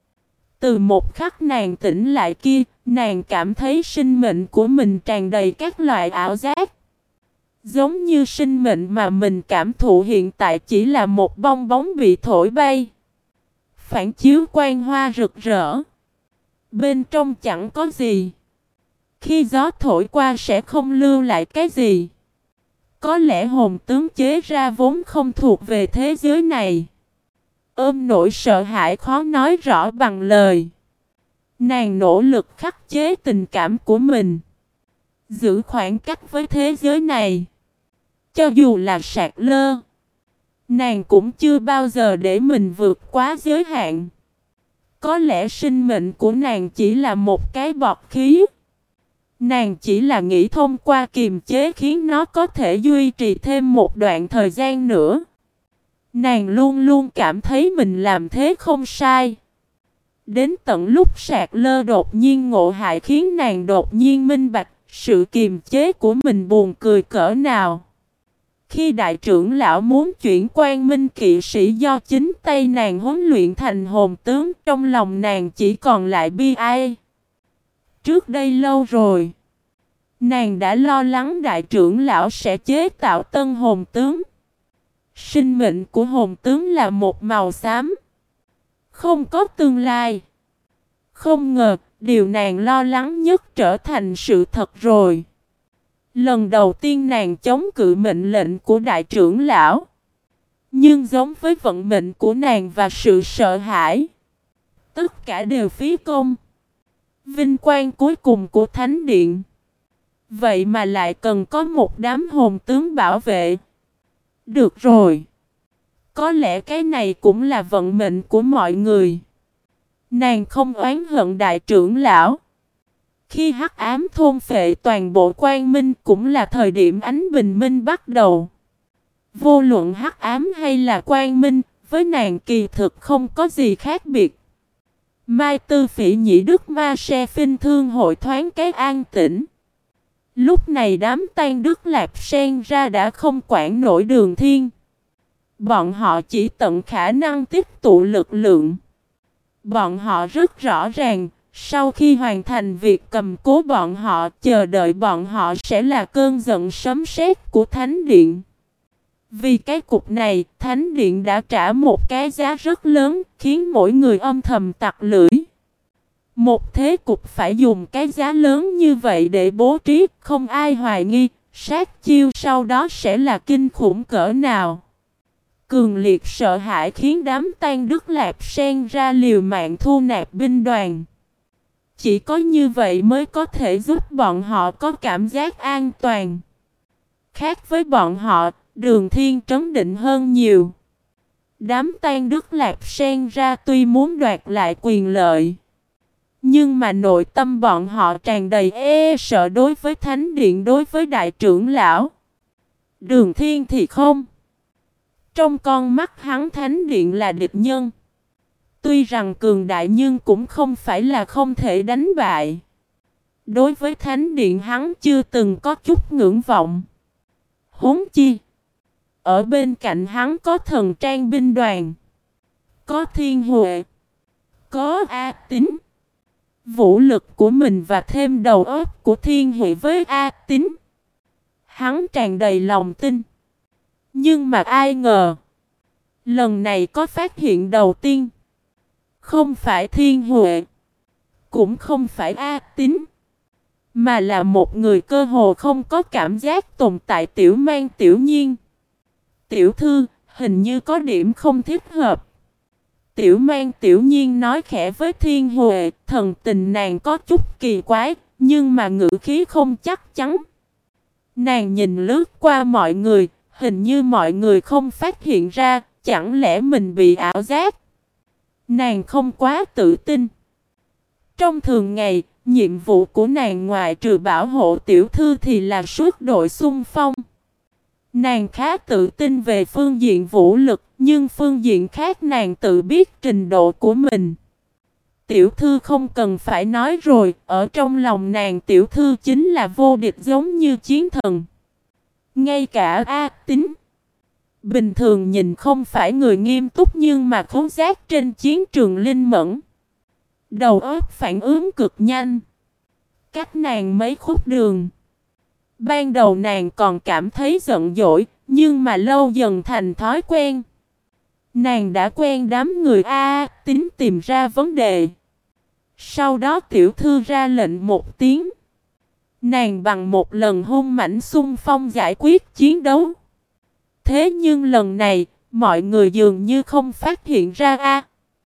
Từ một khắc nàng tỉnh lại kia, nàng cảm thấy sinh mệnh của mình tràn đầy các loại ảo giác. Giống như sinh mệnh mà mình cảm thụ hiện tại chỉ là một bong bóng bị thổi bay, phản chiếu quang hoa rực rỡ. Bên trong chẳng có gì. Khi gió thổi qua sẽ không lưu lại cái gì. Có lẽ hồn tướng chế ra vốn không thuộc về thế giới này. Ôm nỗi sợ hãi khó nói rõ bằng lời. Nàng nỗ lực khắc chế tình cảm của mình, giữ khoảng cách với thế giới này. Cho dù là Sạc Lơ, nàng cũng chưa bao giờ để mình vượt quá giới hạn. Có lẽ sinh mệnh của nàng chỉ là một cái bọt khí. Nàng chỉ là nghĩ thông qua kiềm chế khiến nó có thể duy trì thêm một đoạn thời gian nữa. Nàng luôn luôn cảm thấy mình làm thế không sai. Đến tận lúc Sạc Lơ đột nhiên ngộ hại khiến nàng đột nhiên minh bạch sự kiềm chế của mình buồn cười cỡ nào. Khi đại trưởng lão muốn chuyển quan minh kỵ sĩ do chính tay nàng huấn luyện thành hồn tướng, trong lòng nàng chỉ còn lại bi ai. Trước đây lâu rồi, nàng đã lo lắng đại trưởng lão sẽ chế tạo tân hồn tướng. Sinh mệnh của hồn tướng là một màu xám, không có tương lai. Không ngờ, điều nàng lo lắng nhất trở thành sự thật rồi. Lần đầu tiên nàng chống cự mệnh lệnh của đại trưởng lão. Nhưng giống với vận mệnh của nàng và sự sợ hãi, tất cả đều phí công. Vinh quang cuối cùng của Thánh Điện, vậy mà lại cần có một đám hồn tướng bảo vệ. Được rồi, có lẽ cái này cũng là vận mệnh của mọi người. Nàng không oán hận đại trưởng lão. Khi hắc ám thôn phệ toàn bộ quang minh cũng là thời điểm ánh bình minh bắt đầu. Vô luận hắc ám hay là quang minh, với nàng kỳ thực không có gì khác biệt. Mai Tư Phỉ Nhĩ Đức Ma Se Phinh Thương hội thoáng cái an tĩnh. Lúc này đám Tan Đức Lạp Sen ra đã không quản nổi Đường Thiên. Bọn họ chỉ tận khả năng tích tụ lực lượng. Bọn họ rất rõ ràng, sau khi hoàn thành việc cầm cố bọn họ, chờ đợi bọn họ sẽ là cơn giận sấm sét của Thánh Điện. Vì cái cục này, Thánh Điện đã trả một cái giá rất lớn, khiến mỗi người âm thầm tặc lưỡi. Một thế cục phải dùng cái giá lớn như vậy để bố trí, không ai hoài nghi, sát chiêu sau đó sẽ là kinh khủng cỡ nào. Cường liệt sợ hãi khiến đám Tan Đức Lạp Sen ra liều mạng thu nạp binh đoàn. Chỉ có như vậy mới có thể giúp bọn họ có cảm giác an toàn. Khác với bọn họ, Đường Thiên trấn định hơn nhiều. Đám Tan Đức Lạp Sen ra tuy muốn đoạt lại quyền lợi, nhưng mà nội tâm bọn họ tràn đầy e sợ đối với Thánh Điện, đối với đại trưởng lão. Đường Thiên thì không. Trong con mắt hắn Thánh Điện là địch nhân. Tuy rằng cường đại nhưng cũng không phải là không thể đánh bại. Đối với Thánh Điện hắn chưa từng có chút ngưỡng vọng. Huống chi, ở bên cạnh hắn có thần trang binh đoàn, có Thiên Huệ, có A Tín. Vũ lực của mình và thêm đầu óc của Thiên Huệ với A Tín, hắn tràn đầy lòng tin. Nhưng mà ai ngờ, lần này có phát hiện đầu tiên. Không phải Thiên Huệ, cũng không phải A Tín, mà là một người cơ hồ không có cảm giác tồn tại, Tiểu Mang Tiểu Nhiên. Tiểu thư, hình như có điểm không thích hợp. Tiểu Mang Tiểu Nhiên nói khẽ với Thiên Huệ, thần tình nàng có chút kỳ quái, nhưng mà ngữ khí không chắc chắn. Nàng nhìn lướt qua mọi người, hình như mọi người không phát hiện ra, chẳng lẽ mình bị ảo giác? Nàng không quá tự tin. Trong thường ngày, nhiệm vụ của nàng ngoài trừ bảo hộ tiểu thư thì là suốt đội xung phong. Nàng khá tự tin về phương diện vũ lực, nhưng phương diện khác nàng tự biết trình độ của mình. Tiểu thư không cần phải nói rồi, ở trong lòng nàng tiểu thư chính là vô địch, giống như chiến thần. Ngay cả A Tín, bình thường nhìn không phải người nghiêm túc nhưng mà khứu giác trên chiến trường linh mẫn. Đầu óc phản ứng cực nhanh. Cách nàng mấy khúc đường. Ban đầu nàng còn cảm thấy giận dỗi, nhưng mà lâu dần thành thói quen. Nàng đã quen đám người A Tín tìm ra vấn đề. Sau đó tiểu thư ra lệnh một tiếng. Nàng bằng một lần hung mãnh xung phong giải quyết chiến đấu. Thế nhưng lần này, mọi người dường như không phát hiện ra a.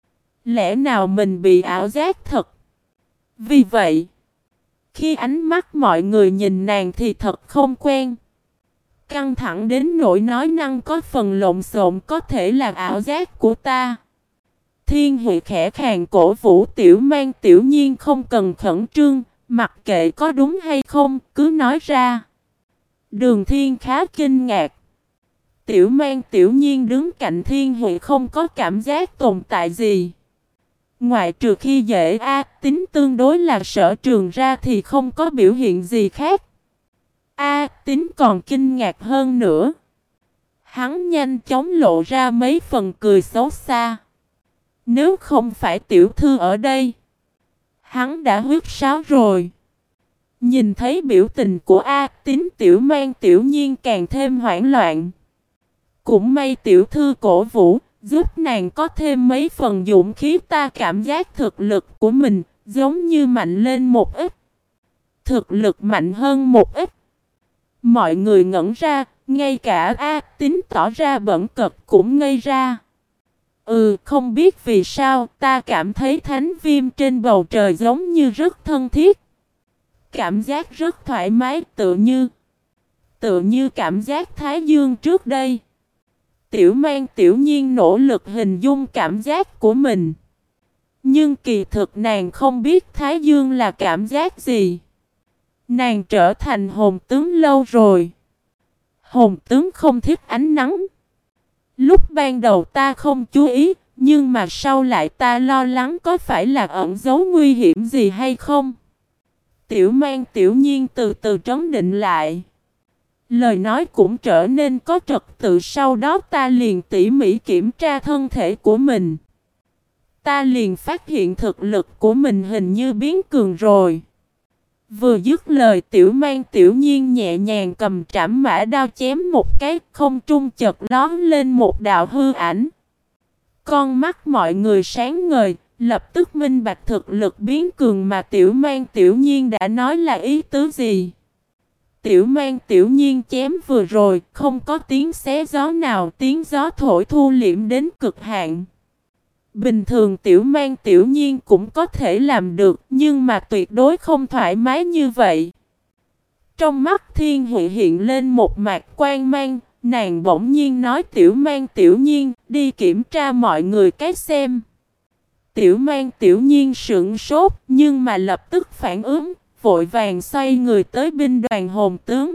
Lẽ nào mình bị ảo giác thật? Vì vậy, khi ánh mắt mọi người nhìn nàng thì thật không quen. Căng thẳng đến nỗi nói năng có phần lộn xộn, có thể là ảo giác của ta. Thiên Huệ khẽ khàng cổ vũ Tiểu Mang Tiểu Nhiên không cần khẩn trương, mặc kệ có đúng hay không, cứ nói ra. Đường Thiên khá kinh ngạc. Tiểu Mang Tiểu Nhiên đứng cạnh Thiên Huệ không có cảm giác tồn tại gì. Ngoại trừ khi dễ A Tín tương đối là sở trường ra thì không có biểu hiện gì khác. A Tín còn kinh ngạc hơn nữa. Hắn nhanh chóng lộ ra mấy phần cười xấu xa. Nếu không phải tiểu thư ở đây, hắn đã huyết sáo rồi. Nhìn thấy biểu tình của A Tín, Tiểu Mang Tiểu Nhiên càng thêm hoảng loạn. Cũng may tiểu thư cổ vũ, giúp nàng có thêm mấy phần dũng khí, ta cảm giác thực lực của mình giống như mạnh lên một ít. Thực lực mạnh hơn một ít. Mọi người ngẩn ra, ngay cả A Tín tỏ ra bẩn cật cũng ngây ra. Ừ, không biết vì sao, ta cảm thấy thánh viêm trên bầu trời giống như rất thân thiết. Cảm giác rất thoải mái, tựa như Tựa như cảm giác Thái Dương trước đây. Tiểu Mang tiểu nhiên nỗ lực hình dung cảm giác của mình. Nhưng kỳ thực nàng không biết Thái Dương là cảm giác gì. Nàng trở thành hồn tướng lâu rồi. Hồn tướng không thích ánh nắng. Lúc ban đầu ta không chú ý, nhưng mà sau lại ta lo lắng có phải là ẩn giấu nguy hiểm gì hay không. Tiểu Mang tiểu nhiên từ từ trấn định lại. Lời nói cũng trở nên có trật tự, sau đó ta liền tỉ mỉ kiểm tra thân thể của mình. Ta liền phát hiện thực lực của mình hình như biến cường rồi. Vừa dứt lời, Tiểu Mang tiểu nhiên nhẹ nhàng cầm trảm mã đao chém một cái, không trung chợt lóe lên một đạo hư ảnh. Con mắt mọi người sáng ngời, lập tức minh bạch thực lực biến cường mà Tiểu Mang tiểu nhiên đã nói là ý tứ gì. Tiểu Mang tiểu nhiên chém vừa rồi, không có tiếng xé gió nào, tiếng gió thổi thu liễm đến cực hạn. Bình thường Tiểu Mang tiểu nhiên cũng có thể làm được, nhưng mà tuyệt đối không thoải mái như vậy. Trong mắt Thiên Huệ hiện lên một mạt quang mang, nàng bỗng nhiên nói Tiểu Mang tiểu nhiên, đi kiểm tra mọi người cái xem. Tiểu Mang tiểu nhiên sững sốt, nhưng mà lập tức phản ứng, vội vàng xoay người tới binh đoàn hồn tướng.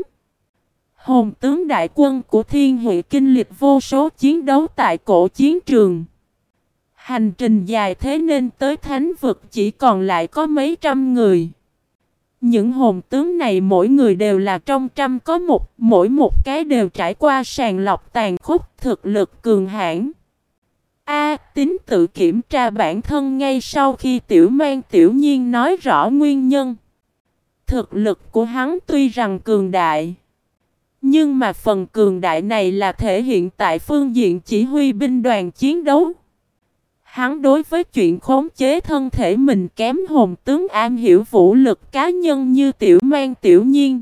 Hồn tướng đại quân của Thiên Huệ kinh lịch vô số chiến đấu tại cổ chiến trường. Hành trình dài thế nên tới thánh vực chỉ còn lại có mấy trăm người. Những hồn tướng này mỗi người đều là trong trăm có một, mỗi một cái đều trải qua sàng lọc tàn khốc, thực lực cường hãn. A Tín tự kiểm tra bản thân ngay sau khi Tiểu Mang tiểu nhiên nói rõ nguyên nhân. Thực lực của hắn tuy rằng cường đại, nhưng mà phần cường đại này là thể hiện tại phương diện chỉ huy binh đoàn chiến đấu. Hắn đối với chuyện khống chế thân thể mình kém hồn tướng am hiểu vũ lực cá nhân như Tiểu Mang tiểu nhiên.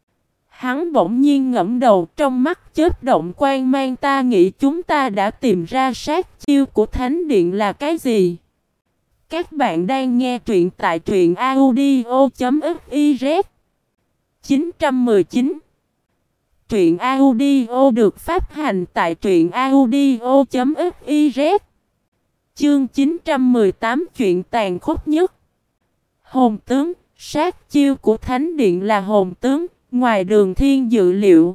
Hắn bỗng nhiên ngẫm đầu, trong mắt chớp động quang mang, ta nghĩ chúng ta đã tìm ra sát chiêu của Thánh Điện là cái gì. Các bạn đang nghe truyện tại truyện audio chấm fiz. chín một chín Truyện audio được phát hành tại truyện audio chấm fiz. Chương chín trăm mười tám chuyện tàn khốc nhất. Hồn tướng, sát chiêu của Thánh Điện là hồn tướng, ngoài Đường Thiên dự liệu.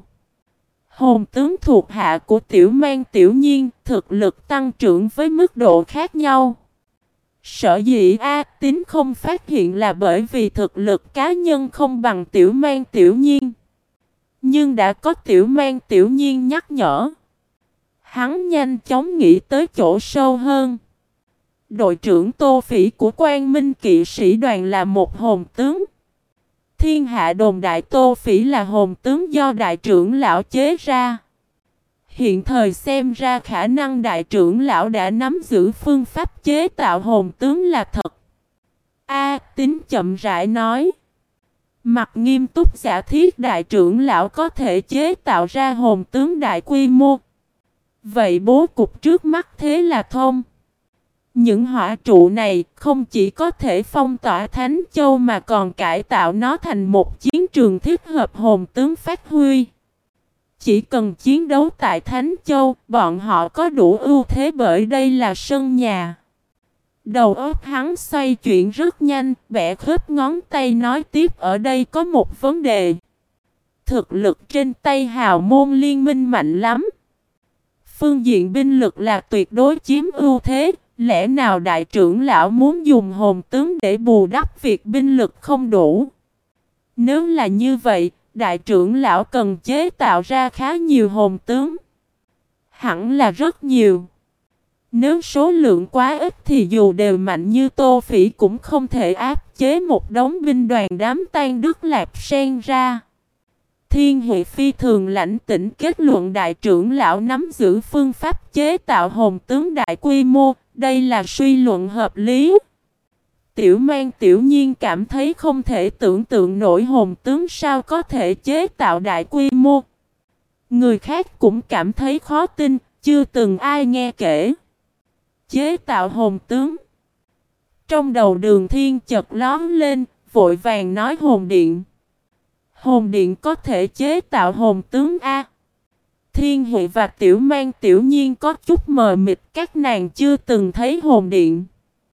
Hồn tướng thuộc hạ của Tiểu Mang tiểu nhiên, thực lực tăng trưởng với mức độ khác nhau. Sở dĩ A Tín không phát hiện là bởi vì thực lực cá nhân không bằng Tiểu Mang tiểu nhiên. Nhưng đã có Tiểu Mang tiểu nhiên nhắc nhở, hắn nhanh chóng nghĩ tới chỗ sâu hơn. Đội trưởng Tô Phỉ của Quang Minh kỵ sĩ đoàn là một hồn tướng. Thiên hạ đồn đại Tô Phỉ là hồn tướng do đại trưởng lão chế ra. Hiện thời xem ra khả năng đại trưởng lão đã nắm giữ phương pháp chế tạo hồn tướng là thật. A Tín chậm rãi nói. Mặt nghiêm túc giả thiết đại trưởng lão có thể chế tạo ra hồn tướng đại quy mô. Vậy bố cục trước mắt thế là thông. Những hỏa trụ này không chỉ có thể phong tỏa Thánh Châu mà còn cải tạo nó thành một chiến trường thích hợp hồn tướng phát huy. Chỉ cần chiến đấu tại Thánh Châu, bọn họ có đủ ưu thế bởi đây là sân nhà. Đầu óc hắn xoay chuyển rất nhanh, bẻ khớp ngón tay nói tiếp, ở đây có một vấn đề. Thực lực trên tay hào môn liên minh mạnh lắm. Phương diện binh lực là tuyệt đối chiếm ưu thế. Lẽ nào đại trưởng lão muốn dùng hồn tướng để bù đắp việc binh lực không đủ? Nếu là như vậy, đại trưởng lão cần chế tạo ra khá nhiều hồn tướng. Hẳn là rất nhiều. Nếu số lượng quá ít thì dù đều mạnh như Tô Phỉ cũng không thể áp chế một đống binh đoàn đám tan Đức Lạp Sen ra. Thiên Huệ phi thường lãnh tĩnh kết luận đại trưởng lão nắm giữ phương pháp chế tạo hồn tướng đại quy mô. Đây là suy luận hợp lý. Tiểu Mang tiểu nhiên cảm thấy không thể tưởng tượng nổi hồn tướng sao có thể chế tạo đại quy mô. Người khác cũng cảm thấy khó tin, chưa từng ai nghe kể. Chế tạo hồn tướng. Trong đầu Đường Thiên chợt lóe lên, vội vàng nói hồn điện. Hồn điện có thể chế tạo hồn tướng A. Thiên Huệ và Tiểu Mang tiểu nhiên có chút mờ mịt, các nàng chưa từng thấy hồn điện.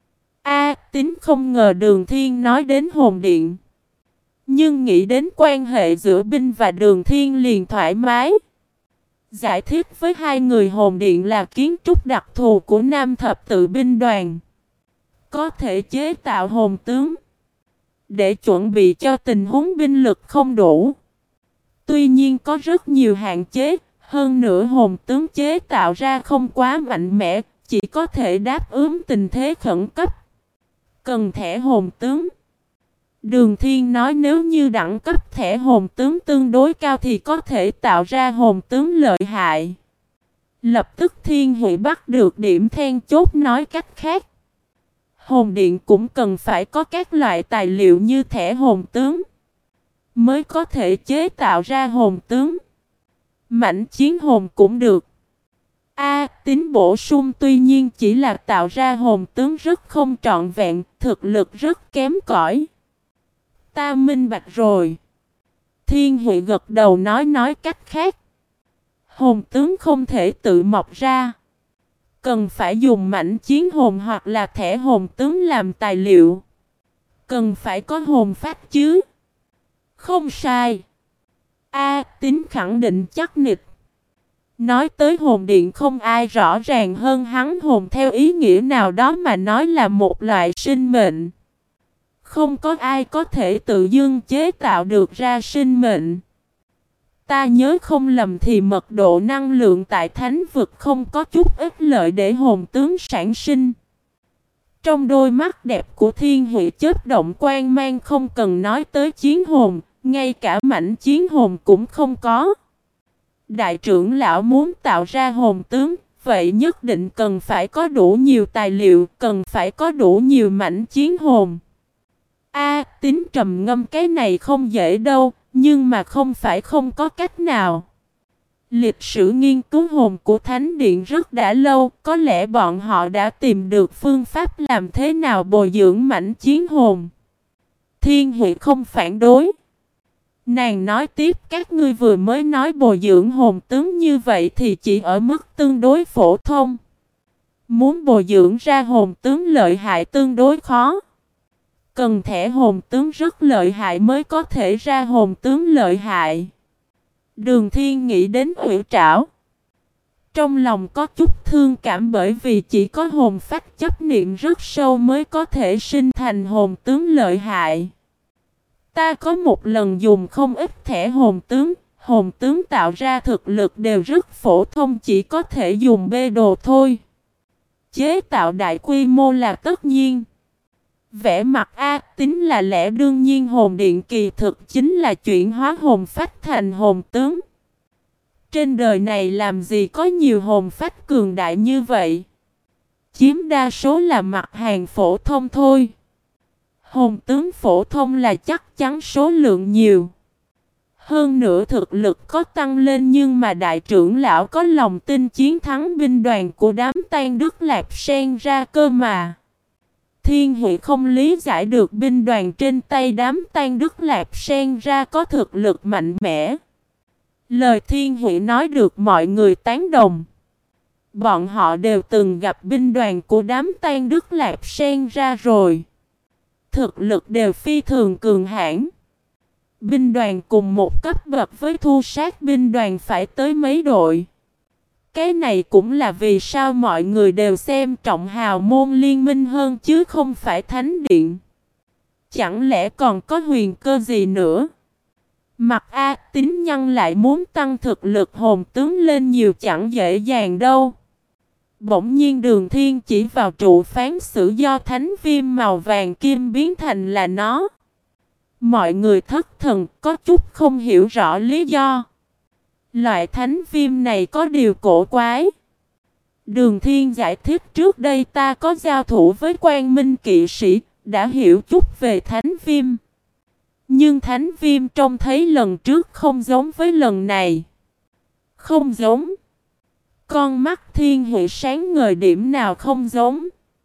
A, Tính không ngờ Đường Thiên nói đến hồn điện. Nhưng nghĩ đến quan hệ giữa binh và Đường Thiên liền thoải mái. Giải thích với hai người hồn điện là kiến trúc đặc thù của Nam Thập Tự binh đoàn. Có thể chế tạo hồn tướng. Để chuẩn bị cho tình huống binh lực không đủ. Tuy nhiên có rất nhiều hạn chế. Hơn nữa hồn tướng chế tạo ra không quá mạnh mẽ. Chỉ có thể đáp ứng tình thế khẩn cấp. Cần thẻ hồn tướng. Đường Thiên nói nếu như đẳng cấp thẻ hồn tướng tương đối cao thì có thể tạo ra hồn tướng lợi hại. Lập tức Thiên Huệ bắt được điểm then chốt, nói cách khác. Hồn điện cũng cần phải có các loại tài liệu như thẻ hồn tướng. Mới có thể chế tạo ra hồn tướng. Mảnh chiến hồn cũng được. A, Tính bổ sung tuy nhiên chỉ là tạo ra hồn tướng rất không trọn vẹn, thực lực rất kém cỏi. Ta minh bạch rồi. Thiên Huệ gật đầu nói nói cách khác. Hồn tướng không thể tự mọc ra. Cần phải dùng mảnh chiến hồn hoặc là thẻ hồn tướng làm tài liệu. Cần phải có hồn phách chứ. Không sai. A, Tính khẳng định chắc nịch. Nói tới hồn điện không ai rõ ràng hơn hắn, hồn theo ý nghĩa nào đó mà nói là một loại sinh mệnh. Không có ai có thể tự dưng chế tạo được ra sinh mệnh. Ta nhớ không lầm thì mật độ năng lượng tại thánh vực không có chút ít lợi để hồn tướng sản sinh. Trong đôi mắt đẹp của Thiên Huệ chớp động quang mang, không cần nói tới chiến hồn, ngay cả mảnh chiến hồn cũng không có. Đại trưởng lão muốn tạo ra hồn tướng, vậy nhất định cần phải có đủ nhiều tài liệu, cần phải có đủ nhiều mảnh chiến hồn. A, Tính trầm ngâm, cái này không dễ đâu, nhưng mà không phải không có cách nào. Lịch sử nghiên cứu hồn của Thánh Điện rất đã lâu, có lẽ bọn họ đã tìm được phương pháp làm thế nào bồi dưỡng mảnh chiến hồn. Thiên Huệ không phản đối. Nàng nói tiếp, các ngươi vừa mới nói bồi dưỡng hồn tướng như vậy thì chỉ ở mức tương đối phổ thông. Muốn bồi dưỡng ra hồn tướng lợi hại tương đối khó. Cần thẻ hồn tướng rất lợi hại mới có thể ra hồn tướng lợi hại. Đường Thiên nghĩ đến Hủy Trảo. Trong lòng có chút thương cảm, bởi vì chỉ có hồn phách chấp niệm rất sâu mới có thể sinh thành hồn tướng lợi hại. Ta có một lần dùng không ít thẻ hồn tướng, hồn tướng tạo ra thực lực đều rất phổ thông, chỉ có thể dùng bê đồ thôi. Chế tạo đại quy mô là tất nhiên. Vẻ mặt A Tính là lẽ đương nhiên, hồn điện kỳ thực chính là chuyển hóa hồn phách thành hồn tướng. Trên đời này làm gì có nhiều hồn phách cường đại như vậy? Chiếm đa số là mặt hàng phổ thông thôi. Hồn tướng phổ thông là chắc chắn số lượng nhiều. Hơn nữa thực lực có tăng lên, nhưng mà đại trưởng lão có lòng tin chiến thắng binh đoàn của đám Tan Đức Lạp Sen ra cơ mà. Thiên Huệ không lý giải được binh đoàn trên tay đám Tan Đức Lạp Sen ra có thực lực mạnh mẽ. Lời Thiên Huệ nói được mọi người tán đồng. Bọn họ đều từng gặp binh đoàn của đám Tan Đức Lạp Sen ra rồi. Thực lực đều phi thường cường hãn. Binh đoàn cùng một cấp bậc với thu sát binh đoàn phải tới mấy đội. Cái này cũng là vì sao mọi người đều xem trọng hào môn liên minh hơn chứ không phải Thánh Điện. Chẳng lẽ còn có huyền cơ gì nữa? Mặt A Tính nhân lại muốn tăng thực lực hồn tướng lên nhiều chẳng dễ dàng đâu. Bỗng nhiên Đường Thiên chỉ vào trụ phán xử do thánh viêm màu vàng kim biến thành là nó. Mọi người thất thần, có chút không hiểu rõ lý do. Loại thánh viêm này có điều cổ quái. Đường Thiên giải thích, trước đây ta có giao thủ với Quang Minh kỵ sĩ, đã hiểu chút về Thánh Viêm. Nhưng Thánh Viêm trông thấy lần trước không giống với lần này. Không giống. Con mắt Thiên Huệ sáng ngời điểm nào không giống.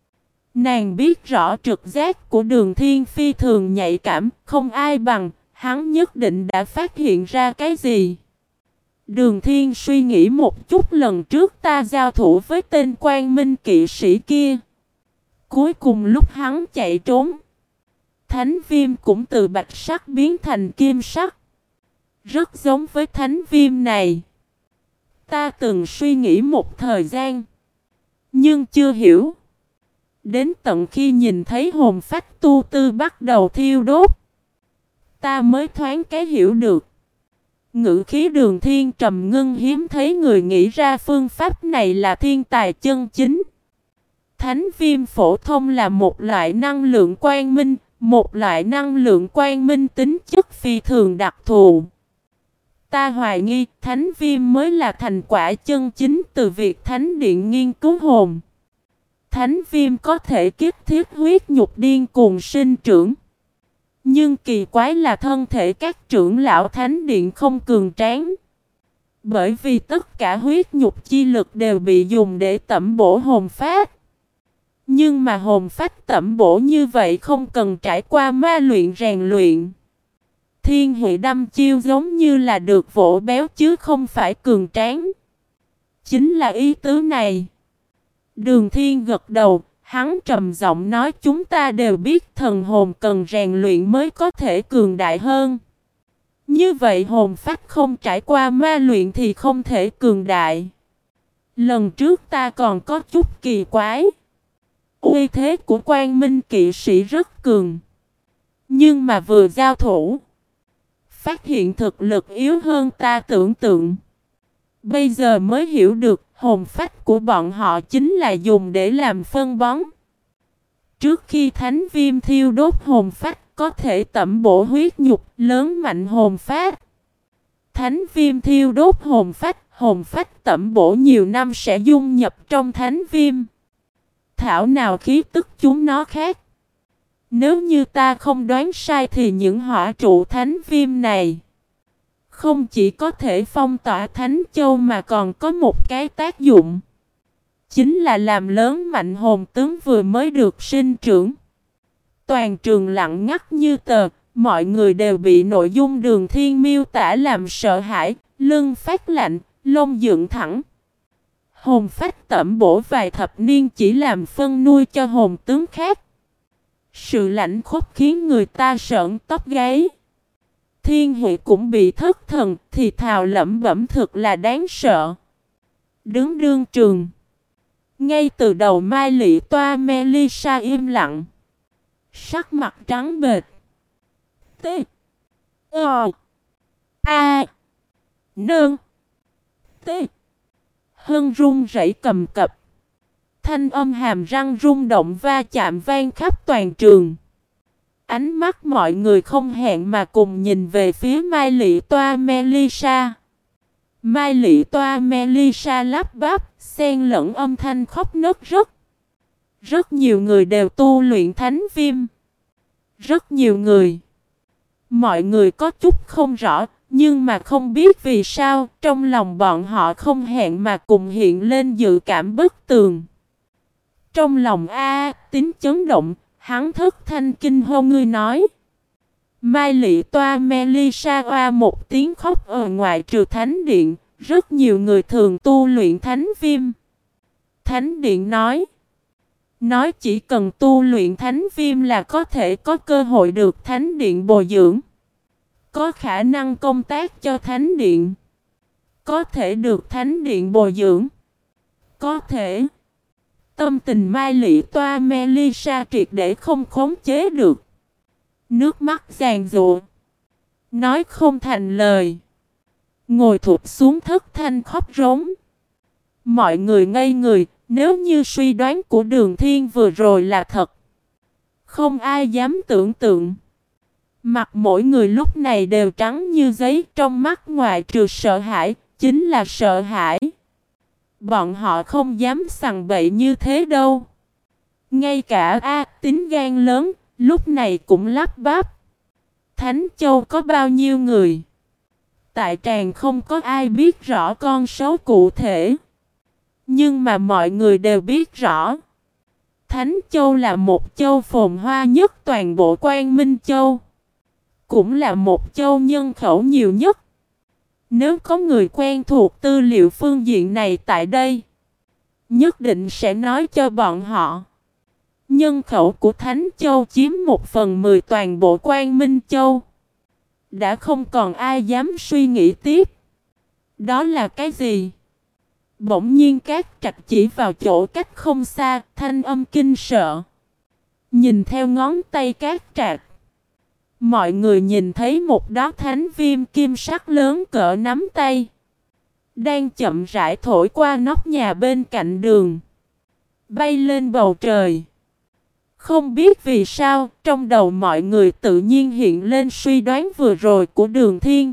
Nàng biết rõ trực giác của Đường Thiên phi thường nhạy cảm, không ai bằng, hắn nhất định đã phát hiện ra cái gì. Đường Thiên suy nghĩ một chút, lần trước ta giao thủ với tên Quang Minh kỵ sĩ kia. Cuối cùng lúc hắn chạy trốn, Thánh Viêm cũng từ bạch sắc biến thành kim sắc. Rất giống với Thánh Viêm này. Ta từng suy nghĩ một thời gian, nhưng chưa hiểu. Đến tận khi nhìn thấy hồn phách tu tư bắt đầu thiêu đốt, ta mới thoáng cái hiểu được. Ngữ khí Đường Thiên trầm ngưng, hiếm thấy người nghĩ ra phương pháp này là thiên tài chân chính. Thánh Viêm phổ thông là một loại năng lượng quang minh, một loại năng lượng quang minh tính chất phi thường đặc thù. Ta hoài nghi Thánh Viêm mới là thành quả chân chính từ việc Thánh Điện nghiên cứu hồn. Thánh Viêm có thể kích thiết huyết nhục điên cuồng sinh trưởng. Nhưng kỳ quái là thân thể các trưởng lão Thánh Điện không cường tráng. Bởi vì tất cả huyết nhục chi lực đều bị dùng để tẩm bổ hồn phách. Nhưng mà hồn phách tẩm bổ như vậy không cần trải qua ma luyện rèn luyện. Thiên Huệ đâm chiêu giống như là được vỗ béo chứ không phải cường tráng. Chính là ý tứ này. Đường Thiên gật đầu, hắn trầm giọng nói chúng ta đều biết thần hồn cần rèn luyện mới có thể cường đại hơn. Như vậy hồn phách không trải qua ma luyện thì không thể cường đại. Lần trước ta còn có chút kỳ quái. Uy thế của Quang Minh kỵ sĩ rất cường. Nhưng mà vừa giao thủ, phát hiện thực lực yếu hơn ta tưởng tượng. Bây giờ mới hiểu được hồn phách của bọn họ chính là dùng để làm phân bón. Trước khi Thánh Viêm thiêu đốt hồn phách có thể tẩm bổ huyết nhục lớn mạnh hồn phách. Thánh Viêm thiêu đốt hồn phách, hồn phách tẩm bổ nhiều năm sẽ dung nhập trong Thánh Viêm. Thảo nào khí tức chúng nó khác. Nếu như ta không đoán sai thì những hỏa trụ Thánh Viêm này không chỉ có thể phong tỏa Thánh Châu mà còn có một cái tác dụng. Chính là làm lớn mạnh hồn tướng vừa mới được sinh trưởng. Toàn trường lặng ngắt như tờ, mọi người đều bị nội dung Đường Thiên miêu tả làm sợ hãi, lưng phát lạnh, lông dựng thẳng. Hồn phách tẩm bổ vài thập niên chỉ làm phân nuôi cho hồn tướng khác. Sự lạnh khốc khiến người ta sợn tóc gáy. Thiên Huệ cũng bị thất thần, thì thào lẩm bẩm thực là đáng sợ. Đứng đương trường. Ngay từ đầu Mai Lị Toa Melissa im lặng. Sắc mặt trắng bệch. T. Ờ. A. Nương. T. Hân run rẩy cầm cập. Thanh âm hàm răng rung động va chạm vang khắp toàn trường. Ánh mắt mọi người không hẹn mà cùng nhìn về phía Mai Lị Toa Melissa. Mai Lị Toa Melissa lắp bắp, xen lẫn âm thanh khóc nấc rất. Rất nhiều người đều tu luyện Thánh Viêm. Rất nhiều người. Mọi người có chút không rõ, nhưng mà không biết vì sao, trong lòng bọn họ không hẹn mà cùng hiện lên dự cảm bất tường. Trong lòng A, tính chấn động, hắn thất thanh kinh hô ngươi nói. Mai Lị Toa Melissa oa một tiếng khóc ở ngoài trừ Thánh Điện, rất nhiều người thường tu luyện Thánh Viêm. Thánh Điện nói. Nói chỉ cần tu luyện Thánh Viêm là có thể có cơ hội được Thánh Điện bồi dưỡng. Có khả năng công tác cho Thánh Điện. Có thể được Thánh Điện bồi dưỡng. Có thể. Tâm tình Mai Lị Toa Melissa triệt để không khống chế được. Nước mắt giàn giụa. Nói không thành lời. Ngồi thụp xuống thất thanh khóc rống. Mọi người ngây người. Nếu như suy đoán của Đường Thiên vừa rồi là thật, không ai dám tưởng tượng. Mặt mỗi người lúc này đều trắng như giấy, trong mắt ngoại trừ sợ hãi, chính là sợ hãi. Bọn họ không dám sằng bậy như thế đâu. Ngay cả A tính gan lớn, lúc này cũng lắp bắp. Thánh Châu có bao nhiêu người? Tại tràng không có ai biết rõ con số cụ thể. Nhưng mà mọi người đều biết rõ. Thánh Châu là một châu phồn hoa nhất toàn bộ Quang Minh Châu. Cũng là một châu nhân khẩu nhiều nhất. Nếu có người quen thuộc tư liệu phương diện này tại đây, nhất định sẽ nói cho bọn họ. Nhân khẩu của Thánh Châu chiếm một phần mười toàn bộ Quang Minh Châu. Đã không còn ai dám suy nghĩ tiếp. Đó là cái gì? Bỗng nhiên Cát Trạch chỉ vào chỗ cách không xa, thanh âm kinh sợ. Nhìn theo ngón tay Cát Trạch, mọi người nhìn thấy một đóa thánh viêm kim sắc lớn cỡ nắm tay, đang chậm rãi thổi qua nóc nhà bên cạnh đường, bay lên bầu trời. Không biết vì sao, trong đầu mọi người tự nhiên hiện lên suy đoán vừa rồi của Đường Thiên.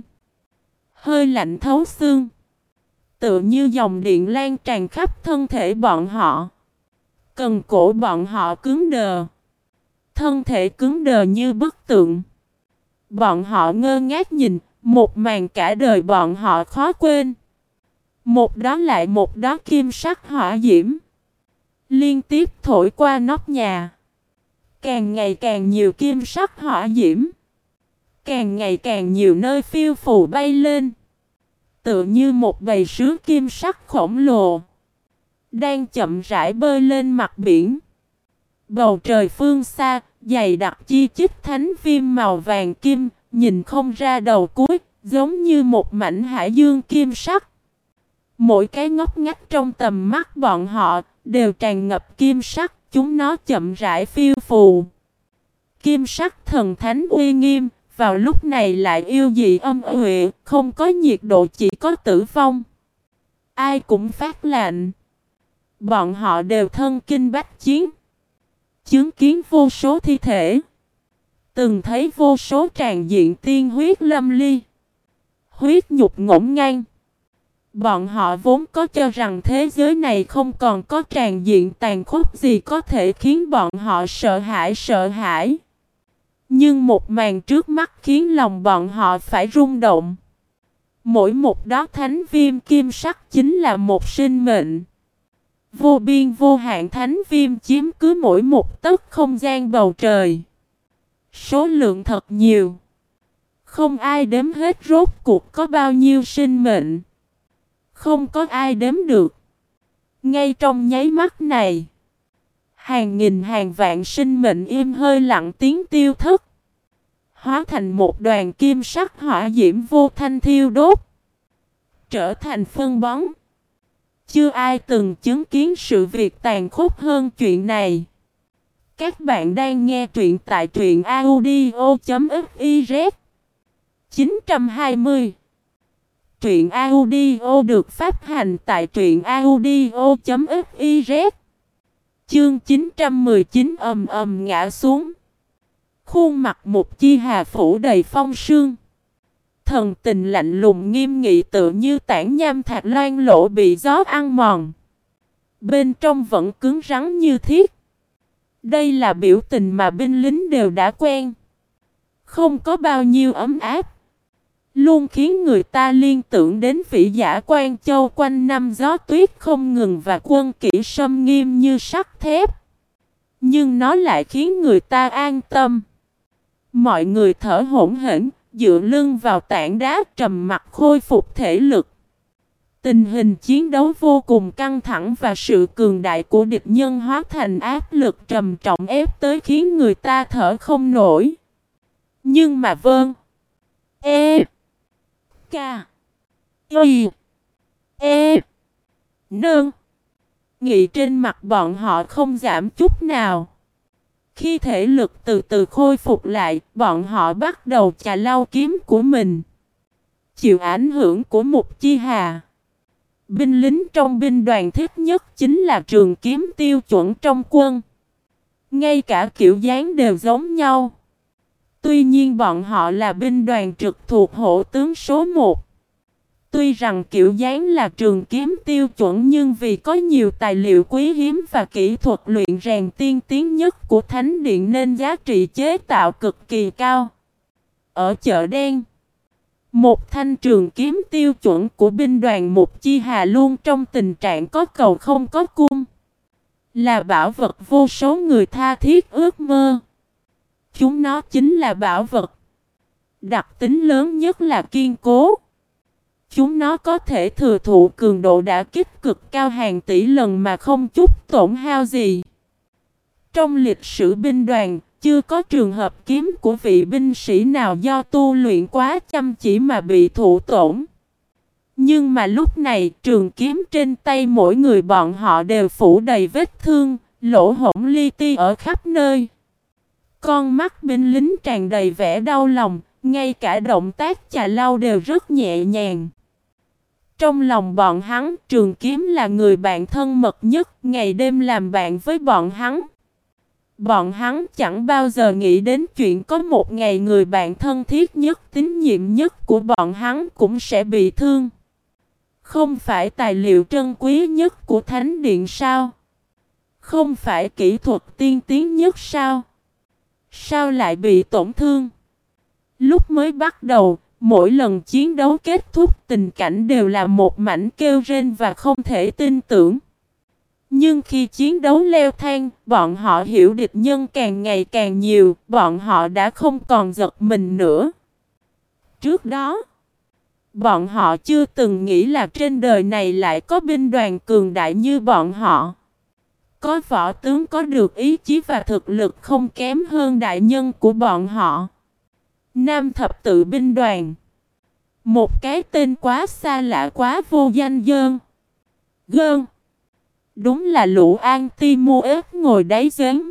Hơi lạnh thấu xương, tựa như dòng điện lan tràn khắp thân thể bọn họ. Cần cổ bọn họ cứng đờ, thân thể cứng đờ như bức tượng. Bọn họ ngơ ngác nhìn, một màn cả đời bọn họ khó quên. Một đó lại một đó kim sắc hỏa diễm, liên tiếp thổi qua nóc nhà. Càng ngày càng nhiều kim sắc hỏa diễm, càng ngày càng nhiều nơi phiêu phù bay lên. Tựa như một bầy sứ kim sắc khổng lồ, đang chậm rãi bơi lên mặt biển. Bầu trời phương xa, dày đặc chi chít thánh viêm màu vàng kim, nhìn không ra đầu cuối, giống như một mảnh hải dương kim sắc. Mỗi cái ngóc ngách trong tầm mắt bọn họ, đều tràn ngập kim sắc, chúng nó chậm rãi phiêu phù. Kim sắc thần thánh uy nghiêm, vào lúc này lại yêu dị âm uệ, không có nhiệt độ chỉ có tử vong. Ai cũng phát lạnh. Bọn họ đều thân kinh bách chiến, chứng kiến vô số thi thể, từng thấy vô số tràn diện tiên huyết lâm ly, huyết nhục ngổn ngang. Bọn họ vốn có cho rằng thế giới này không còn có tràn diện tàn khốc gì có thể khiến bọn họ sợ hãi sợ hãi. Nhưng một màn trước mắt khiến lòng bọn họ phải rung động. Mỗi một đóa thánh viêm kim sắc chính là một sinh mệnh. Vô biên vô hạn thánh viêm chiếm cứ mỗi một tấc không gian bầu trời. Số lượng thật nhiều. Không ai đếm hết rốt cuộc có bao nhiêu sinh mệnh. Không có ai đếm được. Ngay trong nháy mắt này, hàng nghìn hàng vạn sinh mệnh im hơi lặng tiếng tiêu thất, hóa thành một đoàn kim sắc hỏa diễm vô thanh thiêu đốt, trở thành phân bón. Chưa ai từng chứng kiến sự việc tàn khốc hơn chuyện này. Các bạn đang nghe truyện tại truyện audio chấm fiz. chín trăm hai mươi. Truyện audio được phát hành tại truyện audio chấm fiz. Chương chín trăm mười chín ầm ầm ngã xuống. Khuôn mặt Mục Chi Hà phủ đầy phong sương. Thần tình lạnh lùng nghiêm nghị tựa như tảng nham thạch loang lỗ bị gió ăn mòn. Bên trong vẫn cứng rắn như thiết. Đây là biểu tình mà binh lính đều đã quen. Không có bao nhiêu ấm áp, luôn khiến người ta liên tưởng đến vĩ giả Quan Châu quanh năm gió tuyết không ngừng và quân kỹ sâm nghiêm như sắt thép. Nhưng nó lại khiến người ta an tâm. Mọi người thở hổn hển, dựa lưng vào tảng đá trầm mặc khôi phục thể lực. Tình hình chiến đấu vô cùng căng thẳng và sự cường đại của địch nhân hóa thành áp lực trầm trọng ép tới khiến người ta thở không nổi. Nhưng mà vâng, E, K, Y, E, Nương, nghị trên mặt bọn họ không giảm chút nào. Khi thể lực từ từ khôi phục lại, bọn họ bắt đầu chà lau kiếm của mình. Chịu ảnh hưởng của Mục Chi Hà, binh lính trong binh đoàn thích nhất chính là trường kiếm tiêu chuẩn trong quân. Ngay cả kiểu dáng đều giống nhau. Tuy nhiên bọn họ là binh đoàn trực thuộc hộ tướng số một. Tuy rằng kiểu dáng là trường kiếm tiêu chuẩn nhưng vì có nhiều tài liệu quý hiếm và kỹ thuật luyện rèn tiên tiến nhất của Thánh Điện nên giá trị chế tạo cực kỳ cao. Ở chợ đen, một thanh trường kiếm tiêu chuẩn của binh đoàn Mục Chi Hà luôn trong tình trạng có cầu không có cung. Là bảo vật vô số người tha thiết ước mơ. Chúng nó chính là bảo vật. Đặc tính lớn nhất là kiên cố. Chúng nó có thể thừa thụ cường độ đả kích cực cao hàng tỷ lần mà không chút tổn hao gì. Trong lịch sử binh đoàn, chưa có trường hợp kiếm của vị binh sĩ nào do tu luyện quá chăm chỉ mà bị thụ tổn. Nhưng mà lúc này, trường kiếm trên tay mỗi người bọn họ đều phủ đầy vết thương, lỗ hổng li ti ở khắp nơi. Con mắt binh lính tràn đầy vẻ đau lòng, ngay cả động tác chà lau đều rất nhẹ nhàng. Trong lòng bọn hắn, trường kiếm là người bạn thân mật nhất, ngày đêm làm bạn với bọn hắn. Bọn hắn chẳng bao giờ nghĩ đến chuyện có một ngày người bạn thân thiết nhất, tín nhiệm nhất của bọn hắn cũng sẽ bị thương. Không phải tài liệu trân quý nhất của Thánh Điện sao? Không phải kỹ thuật tiên tiến nhất sao? Sao lại bị tổn thương? Lúc mới bắt đầu, mỗi lần chiến đấu kết thúc tình cảnh đều là một mảnh kêu rên và không thể tin tưởng. Nhưng khi chiến đấu leo thang, bọn họ hiểu địch nhân càng ngày càng nhiều, bọn họ đã không còn giật mình nữa. Trước đó, bọn họ chưa từng nghĩ là trên đời này lại có binh đoàn cường đại như bọn họ. Có võ tướng có được ý chí và thực lực không kém hơn đại nhân của bọn họ. Nam thập tự binh đoàn. Một cái tên quá xa lạ quá vô danh dơn. Gơn. Đúng là lũ Antimuez ngồi đáy giếng.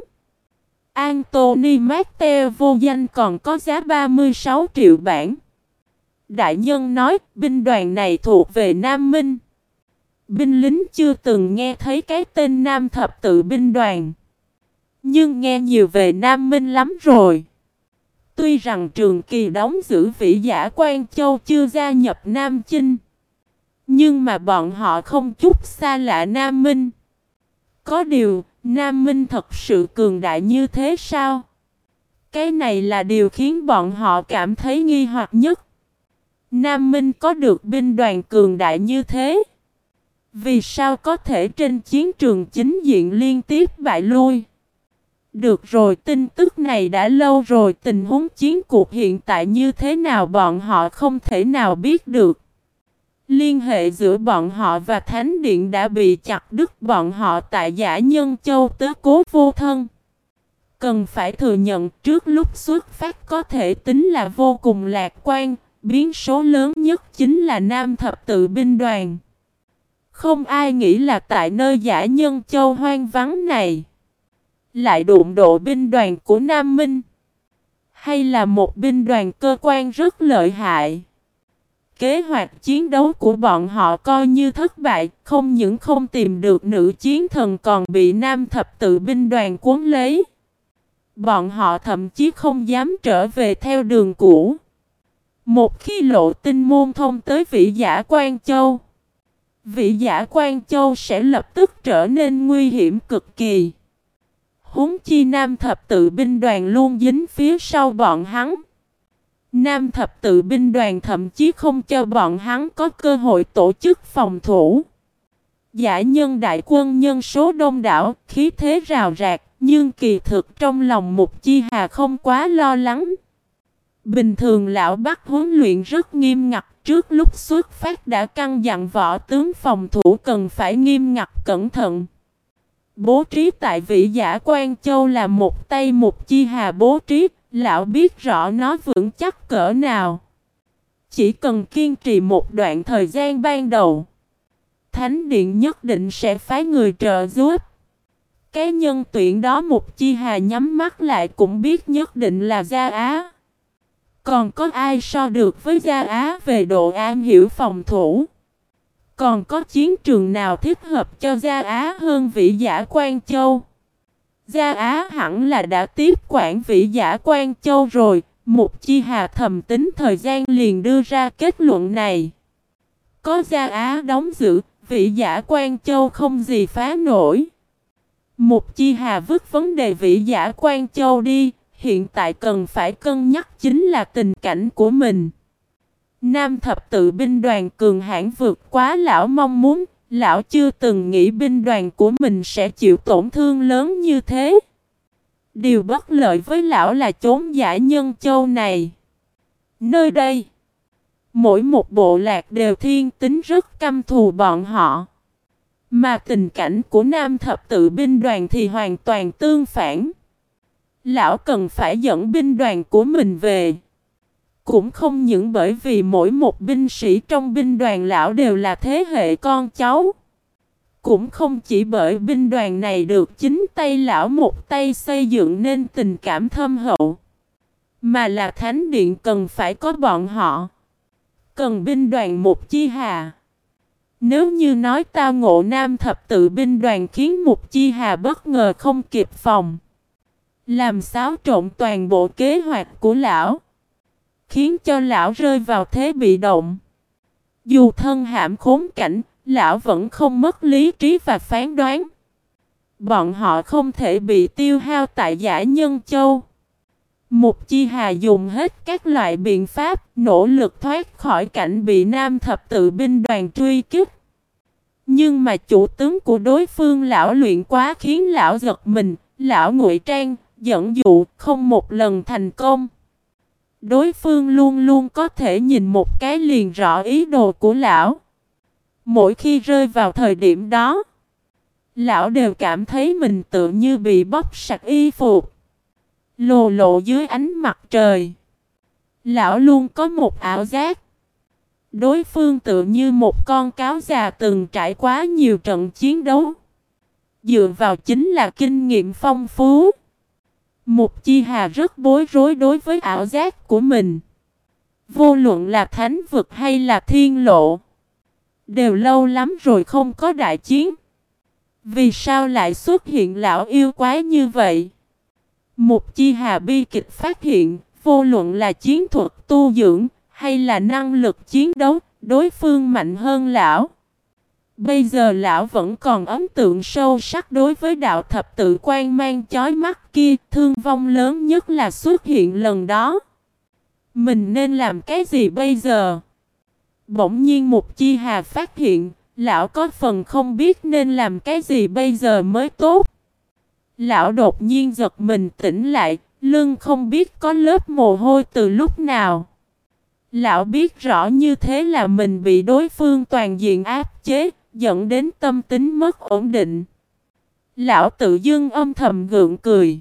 Anthony Martel vô danh còn có giá ba mươi sáu triệu bảng. Đại nhân nói binh đoàn này thuộc về Nam Minh. Binh lính chưa từng nghe thấy cái tên Nam thập tự binh đoàn. Nhưng nghe nhiều về Nam Minh lắm rồi. Tuy rằng Trường Kỳ đóng giữ Vĩ Giả Quan Châu chưa gia nhập Nam Chinh. Nhưng mà bọn họ không chút xa lạ Nam Minh. Có điều, Nam Minh thật sự cường đại như thế sao? Cái này là điều khiến bọn họ cảm thấy nghi hoặc nhất. Nam Minh có được binh đoàn cường đại như thế? Vì sao có thể trên chiến trường chính diện liên tiếp bại lui? Được rồi, tin tức này đã lâu rồi, tình huống chiến cuộc hiện tại như thế nào bọn họ không thể nào biết được. Liên hệ giữa bọn họ và Thánh Điện đã bị chặt đứt, bọn họ tại Giả Nhân Châu tứ cố vô thân. Cần phải thừa nhận trước lúc xuất phát có thể tính là vô cùng lạc quan, biến số lớn nhất chính là Nam thập tự binh đoàn. Không ai nghĩ là tại nơi Giả Nhân Châu hoang vắng này lại đụng độ binh đoàn của Nam Minh. Hay là một binh đoàn cơ quan rất lợi hại. Kế hoạch chiến đấu của bọn họ coi như thất bại, không những không tìm được nữ chiến thần còn bị Nam thập tự binh đoàn cuốn lấy. Bọn họ thậm chí không dám trở về theo đường cũ. Một khi lộ tinh môn thông tới Vĩ Giả Quan Châu, Vĩ Giả Quan Châu sẽ lập tức trở nên nguy hiểm cực kỳ. Huống chi Nam thập tự binh đoàn luôn dính phía sau bọn hắn. Nam thập tự binh đoàn thậm chí không cho bọn hắn có cơ hội tổ chức phòng thủ. Giả nhân đại quân nhân số đông đảo, khí thế rào rạc, nhưng kỳ thực trong lòng Mục Chi Hà không quá lo lắng. Bình thường lão Bắc huấn luyện rất nghiêm ngặt, trước lúc xuất phát đã căn dặn võ tướng phòng thủ cần phải nghiêm ngặt cẩn thận. Bố trí tại Vĩ Giả Quan Châu là một tay Mục Chi Hà bố trí, lão biết rõ nó vững chắc cỡ nào. Chỉ cần kiên trì một đoạn thời gian ban đầu, Thánh Điện nhất định sẽ phái người trợ giúp. Cái nhân tuyển đó Mục Chi Hà nhắm mắt lại cũng biết nhất định là Gia Á. Còn có ai so được với Gia Á về độ am hiểu phòng thủ? Còn có chiến trường nào thích hợp cho Gia Á hơn Vĩ Giả Quan Châu? Gia Á hẳn là đã tiếp quản Vĩ Giả Quan Châu rồi. Mục Chi Hà thầm tính thời gian liền đưa ra kết luận này. Có Gia Á đóng giữ, vị giả Quan Châu không gì phá nổi. Mục Chi Hà vứt vấn đề vị giả Quan Châu đi, hiện tại cần phải cân nhắc chính là tình cảnh của mình. Nam thập tự binh đoàn cường hãn vượt quá lão mong muốn, lão chưa từng nghĩ binh đoàn của mình sẽ chịu tổn thương lớn như thế. Điều bất lợi với lão là chốn Dã Nhân Châu này. Nơi đây, mỗi một bộ lạc đều thiên tính rất căm thù bọn họ. Mà tình cảnh của Nam thập tự binh đoàn thì hoàn toàn tương phản. Lão cần phải dẫn binh đoàn của mình về. Cũng không những bởi vì mỗi một binh sĩ trong binh đoàn lão đều là thế hệ con cháu. Cũng không chỉ bởi binh đoàn này được chính tay lão một tay xây dựng nên tình cảm thâm hậu. Mà là Thánh Điện cần phải có bọn họ. Cần binh đoàn Mục Chi Hà. Nếu như nói tao ngộ Nam thập tự binh đoàn khiến Mục Chi Hà bất ngờ không kịp phòng. Làm xáo trộn toàn bộ kế hoạch của lão. Khiến cho lão rơi vào thế bị động. Dù thân hãm khốn cảnh, lão vẫn không mất lý trí và phán đoán. Bọn họ không thể bị tiêu hao tại Dã Nhân Châu. Mục Chi Hà dùng hết các loại biện pháp, nỗ lực thoát khỏi cảnh bị Nam thập tự binh đoàn truy kích. Nhưng mà chủ tướng của đối phương lão luyện quá khiến lão giật mình, lão ngụy trang, dẫn dụ, không một lần thành công. Đối phương luôn luôn có thể nhìn một cái liền rõ ý đồ của lão. Mỗi khi rơi vào thời điểm đó, lão đều cảm thấy mình tự như bị bóc sạch y phục, lồ lộ dưới ánh mặt trời. Lão luôn có một ảo giác. Đối phương tự như một con cáo già từng trải quá nhiều trận chiến đấu. Dựa vào chính là kinh nghiệm phong phú. Mục Chi Hà rất bối rối đối với ảo giác của mình. Vô luận là thánh vực hay là thiên lộ, đều lâu lắm rồi không có đại chiến. Vì sao lại xuất hiện lão yêu quái như vậy? Mục Chi Hà bi kịch phát hiện, vô luận là chiến thuật tu dưỡng hay là năng lực chiến đấu, đối phương mạnh hơn lão. Bây giờ lão vẫn còn ấn tượng sâu sắc đối với đạo thập tự quan mang chói mắt kia, thương vong lớn nhất là xuất hiện lần đó. Mình nên làm cái gì bây giờ? Bỗng nhiên Mục Chi Hà phát hiện, lão có phần không biết nên làm cái gì bây giờ mới tốt. Lão đột nhiên giật mình tỉnh lại, lưng không biết có lớp mồ hôi từ lúc nào. Lão biết rõ như thế là mình bị đối phương toàn diện áp chế, dẫn đến tâm tính mất ổn định. Lão tự dưng âm thầm gượng cười.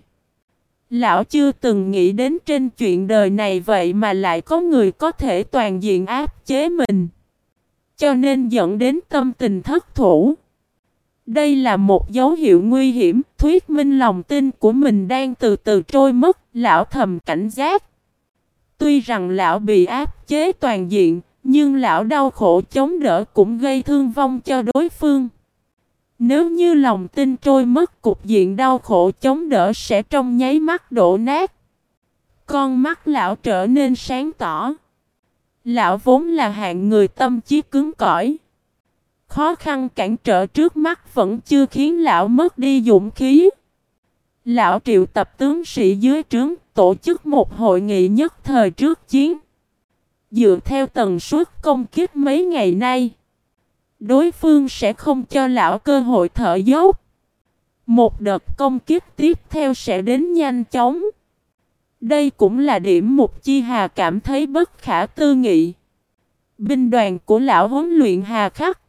Lão chưa từng nghĩ đến trên chuyện đời này vậy mà lại có người có thể toàn diện áp chế mình. Cho nên dẫn đến tâm tình thất thủ. Đây là một dấu hiệu nguy hiểm, thuyết minh lòng tin của mình đang từ từ trôi mất, lão thầm cảnh giác. Tuy rằng lão bị áp chế toàn diện, nhưng lão đau khổ chống đỡ cũng gây thương vong cho đối phương. Nếu như lòng tin trôi mất, cục diện đau khổ chống đỡ sẽ trong nháy mắt đổ nát. Con mắt lão trở nên sáng tỏ. Lão vốn là hạng người tâm trí cứng cỏi. Khó khăn cản trở trước mắt vẫn chưa khiến lão mất đi dũng khí. Lão triệu tập tướng sĩ dưới trướng, tổ chức một hội nghị nhất thời trước chiến. Dựa theo tần suất công kích mấy ngày nay, đối phương sẽ không cho lão cơ hội thở dốc. Một đợt công kích tiếp theo sẽ đến nhanh chóng. Đây cũng là điểm Mục Chi Hà cảm thấy bất khả tư nghị. Binh đoàn của lão huấn luyện hà khắc,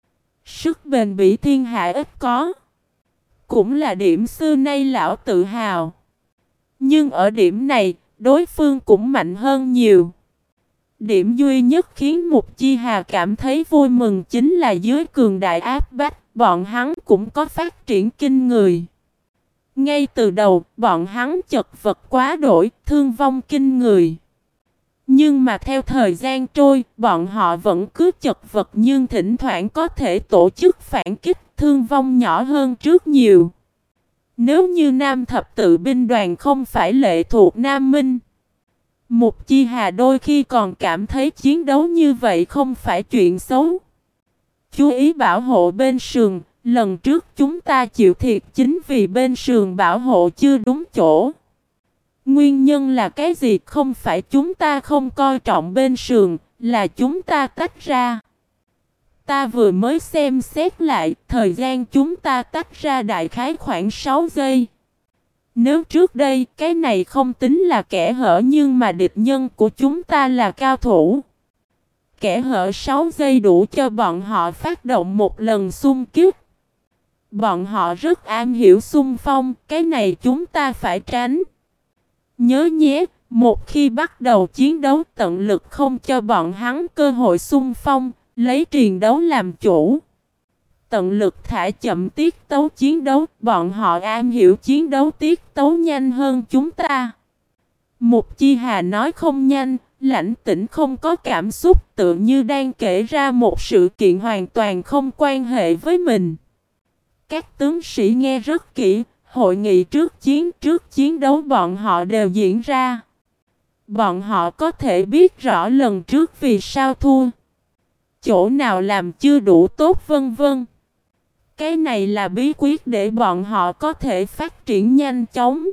sức bền bỉ thiên hạ ít có. Cũng là điểm xưa nay lão tự hào. Nhưng ở điểm này, đối phương cũng mạnh hơn nhiều. Điểm duy nhất khiến Mục Chi Hà cảm thấy vui mừng chính là dưới cường đại áp bách, bọn hắn cũng có phát triển kinh người. Ngay từ đầu, bọn hắn chật vật quá đổi, thương vong kinh người. Nhưng mà theo thời gian trôi, bọn họ vẫn cứ chật vật nhưng thỉnh thoảng có thể tổ chức phản kích, thương vong nhỏ hơn trước nhiều. Nếu như Nam thập tự binh đoàn không phải lệ thuộc Nam Minh, Mục Chi Hà đôi khi còn cảm thấy chiến đấu như vậy không phải chuyện xấu. chú ý bảo hộ bên sườn. Lần trước chúng ta chịu thiệt chính vì bên sườn bảo hộ chưa đúng chỗ. Nguyên nhân là cái gì? Không phải chúng ta không coi trọng bên sườn, là chúng ta tách ra. Ta vừa mới xem xét lại, thời gian chúng ta tách ra đại khái khoảng sáu giây. Nếu trước đây cái này không tính là kẽ hở, nhưng mà địch nhân của chúng ta là cao thủ. Kẽ hở sáu giây đủ cho bọn họ phát động một lần xung kích. Bọn họ rất am hiểu xung phong, cái này chúng ta phải tránh. Nhớ nhé, một khi bắt đầu chiến đấu tận lực không cho bọn hắn cơ hội xung phong, lấy triền đấu làm chủ. Tận lực thả chậm tiết tấu chiến đấu, bọn họ am hiểu chiến đấu tiết tấu nhanh hơn chúng ta. Mục Chi Hà nói không nhanh, lãnh tĩnh không có cảm xúc, tự như đang kể ra một sự kiện hoàn toàn không quan hệ với mình. Các tướng sĩ nghe rất kỹ, hội nghị trước chiến trước chiến đấu bọn họ đều diễn ra. Bọn họ có thể biết rõ lần trước vì sao thua, chỗ nào làm chưa đủ tốt vân vân. Cái này là bí quyết để bọn họ có thể phát triển nhanh chóng,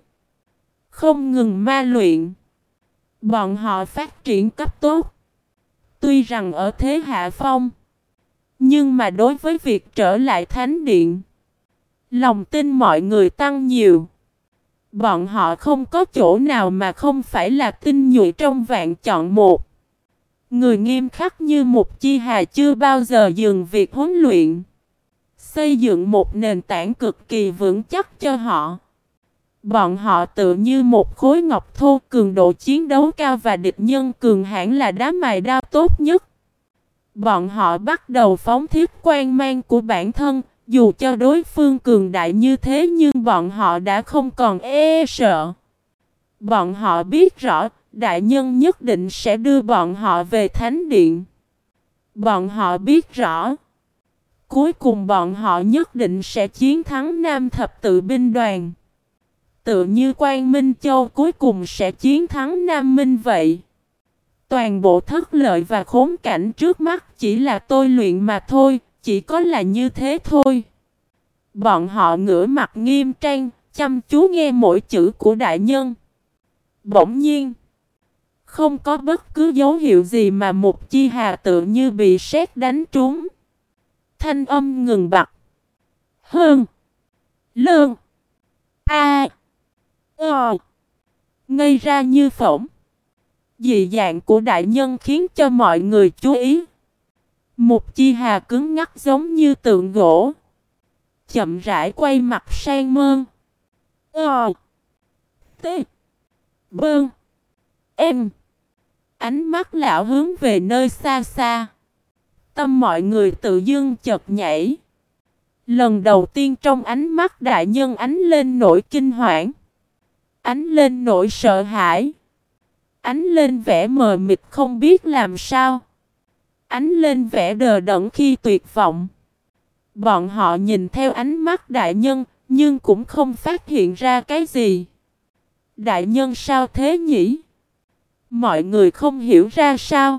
không ngừng ma luyện. Bọn họ phát triển cấp tốt. Tuy rằng ở thế hạ phong, nhưng mà đối với việc trở lại thánh điện, lòng tin mọi người tăng nhiều. Bọn họ không có chỗ nào mà không phải là tinh nhuệ trong vạn chọn một. Người nghiêm khắc như Mục Chi Hà chưa bao giờ dừng việc huấn luyện, xây dựng một nền tảng cực kỳ vững chắc cho họ. Bọn họ tự như một khối ngọc thô, cường độ chiến đấu cao và địch nhân cường hãn là đá mài đao tốt nhất. Bọn họ bắt đầu phóng thiết quan mang của bản thân, dù cho đối phương cường đại như thế nhưng bọn họ đã không còn e sợ. Bọn họ biết rõ, đại nhân nhất định sẽ đưa bọn họ về thánh điện. Bọn họ biết rõ, cuối cùng bọn họ nhất định sẽ chiến thắng Nam Thập Tự binh đoàn. Tự như Quang Minh Châu cuối cùng sẽ chiến thắng Nam Minh vậy. Toàn bộ thất lợi và khốn cảnh trước mắt chỉ là tôi luyện mà thôi, chỉ có là như thế thôi. Bọn họ ngửa mặt nghiêm trang, chăm chú nghe mỗi chữ của đại nhân. Bỗng nhiên, không có bất cứ dấu hiệu gì mà Mục Chi Hà tự như bị sét đánh trúng. Thanh âm ngừng bặt. Hơn. Lơn. A. Ờ. Ngây ra như phỏng. Dị dạng của đại nhân khiến cho mọi người chú ý. Mục Chi Hà cứng ngắc giống như tượng gỗ, chậm rãi quay mặt sang Mơn. Ờ. T. Bơn. Em. Ánh mắt lão hướng về nơi xa xa. Tâm mọi người tự dưng chợt nhảy. Lần đầu tiên trong ánh mắt đại nhân ánh lên nỗi kinh hoảng, ánh lên nỗi sợ hãi, ánh lên vẻ mờ mịt không biết làm sao, ánh lên vẻ đờ đẫn khi tuyệt vọng. Bọn họ nhìn theo ánh mắt đại nhân, nhưng cũng không phát hiện ra cái gì. Đại nhân sao thế nhỉ? Mọi người không hiểu ra sao.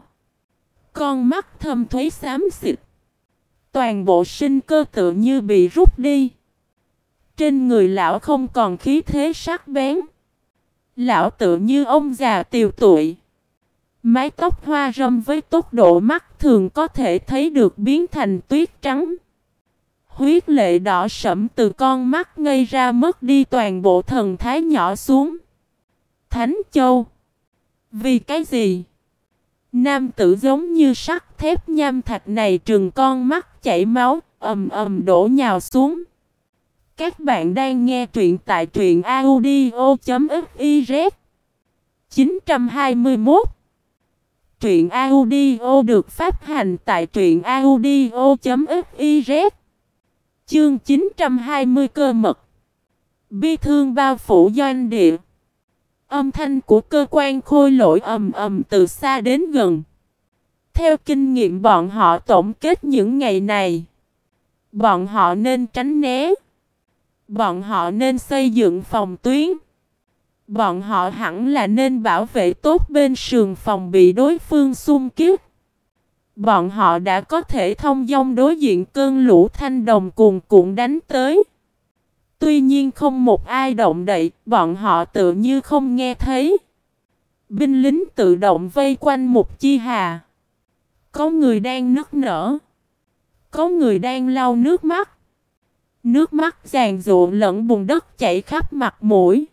Con mắt thâm thúy xám xịt, toàn bộ sinh cơ tự như bị rút đi. Trên người lão không còn khí thế sắc bén. Lão tự như ông già tiều tụy. Mái tóc hoa râm với tốc độ mắt thường có thể thấy được biến thành tuyết trắng. Huyết lệ đỏ sẫm từ con mắt ngây ra mất đi toàn bộ thần thái nhỏ xuống. Thánh Châu. Vì cái gì? Nam tử giống như sắt thép nham thạch này trừng con mắt chảy máu, ầm ầm đổ nhào xuống. Các bạn đang nghe truyện tại truyện audio chấm fiz. chín trăm hai mươi mốt. Truyện audio được phát hành tại truyện audio chấm fiz. Chương chín trăm hai mươi cơ mật. Bi thương bao phủ doanh địa. Âm thanh của cơ quan khôi lỗi ầm ầm từ xa đến gần. Theo kinh nghiệm bọn họ tổng kết những ngày này, bọn họ nên tránh né. Bọn họ nên xây dựng phòng tuyến. Bọn họ hẳn là nên bảo vệ tốt bên sườn phòng bị đối phương xung kích. Bọn họ đã có thể thông dong đối diện cơn lũ thanh đồng cuồn cuộn đánh tới. Tuy nhiên không một ai động đậy, bọn họ tự như không nghe thấy. Binh lính tự động vây quanh Mục Chi Hà. Có người đang nức nở. Có người đang lau nước mắt. Nước mắt giàn giụa lẫn bùn đất chảy khắp mặt mũi.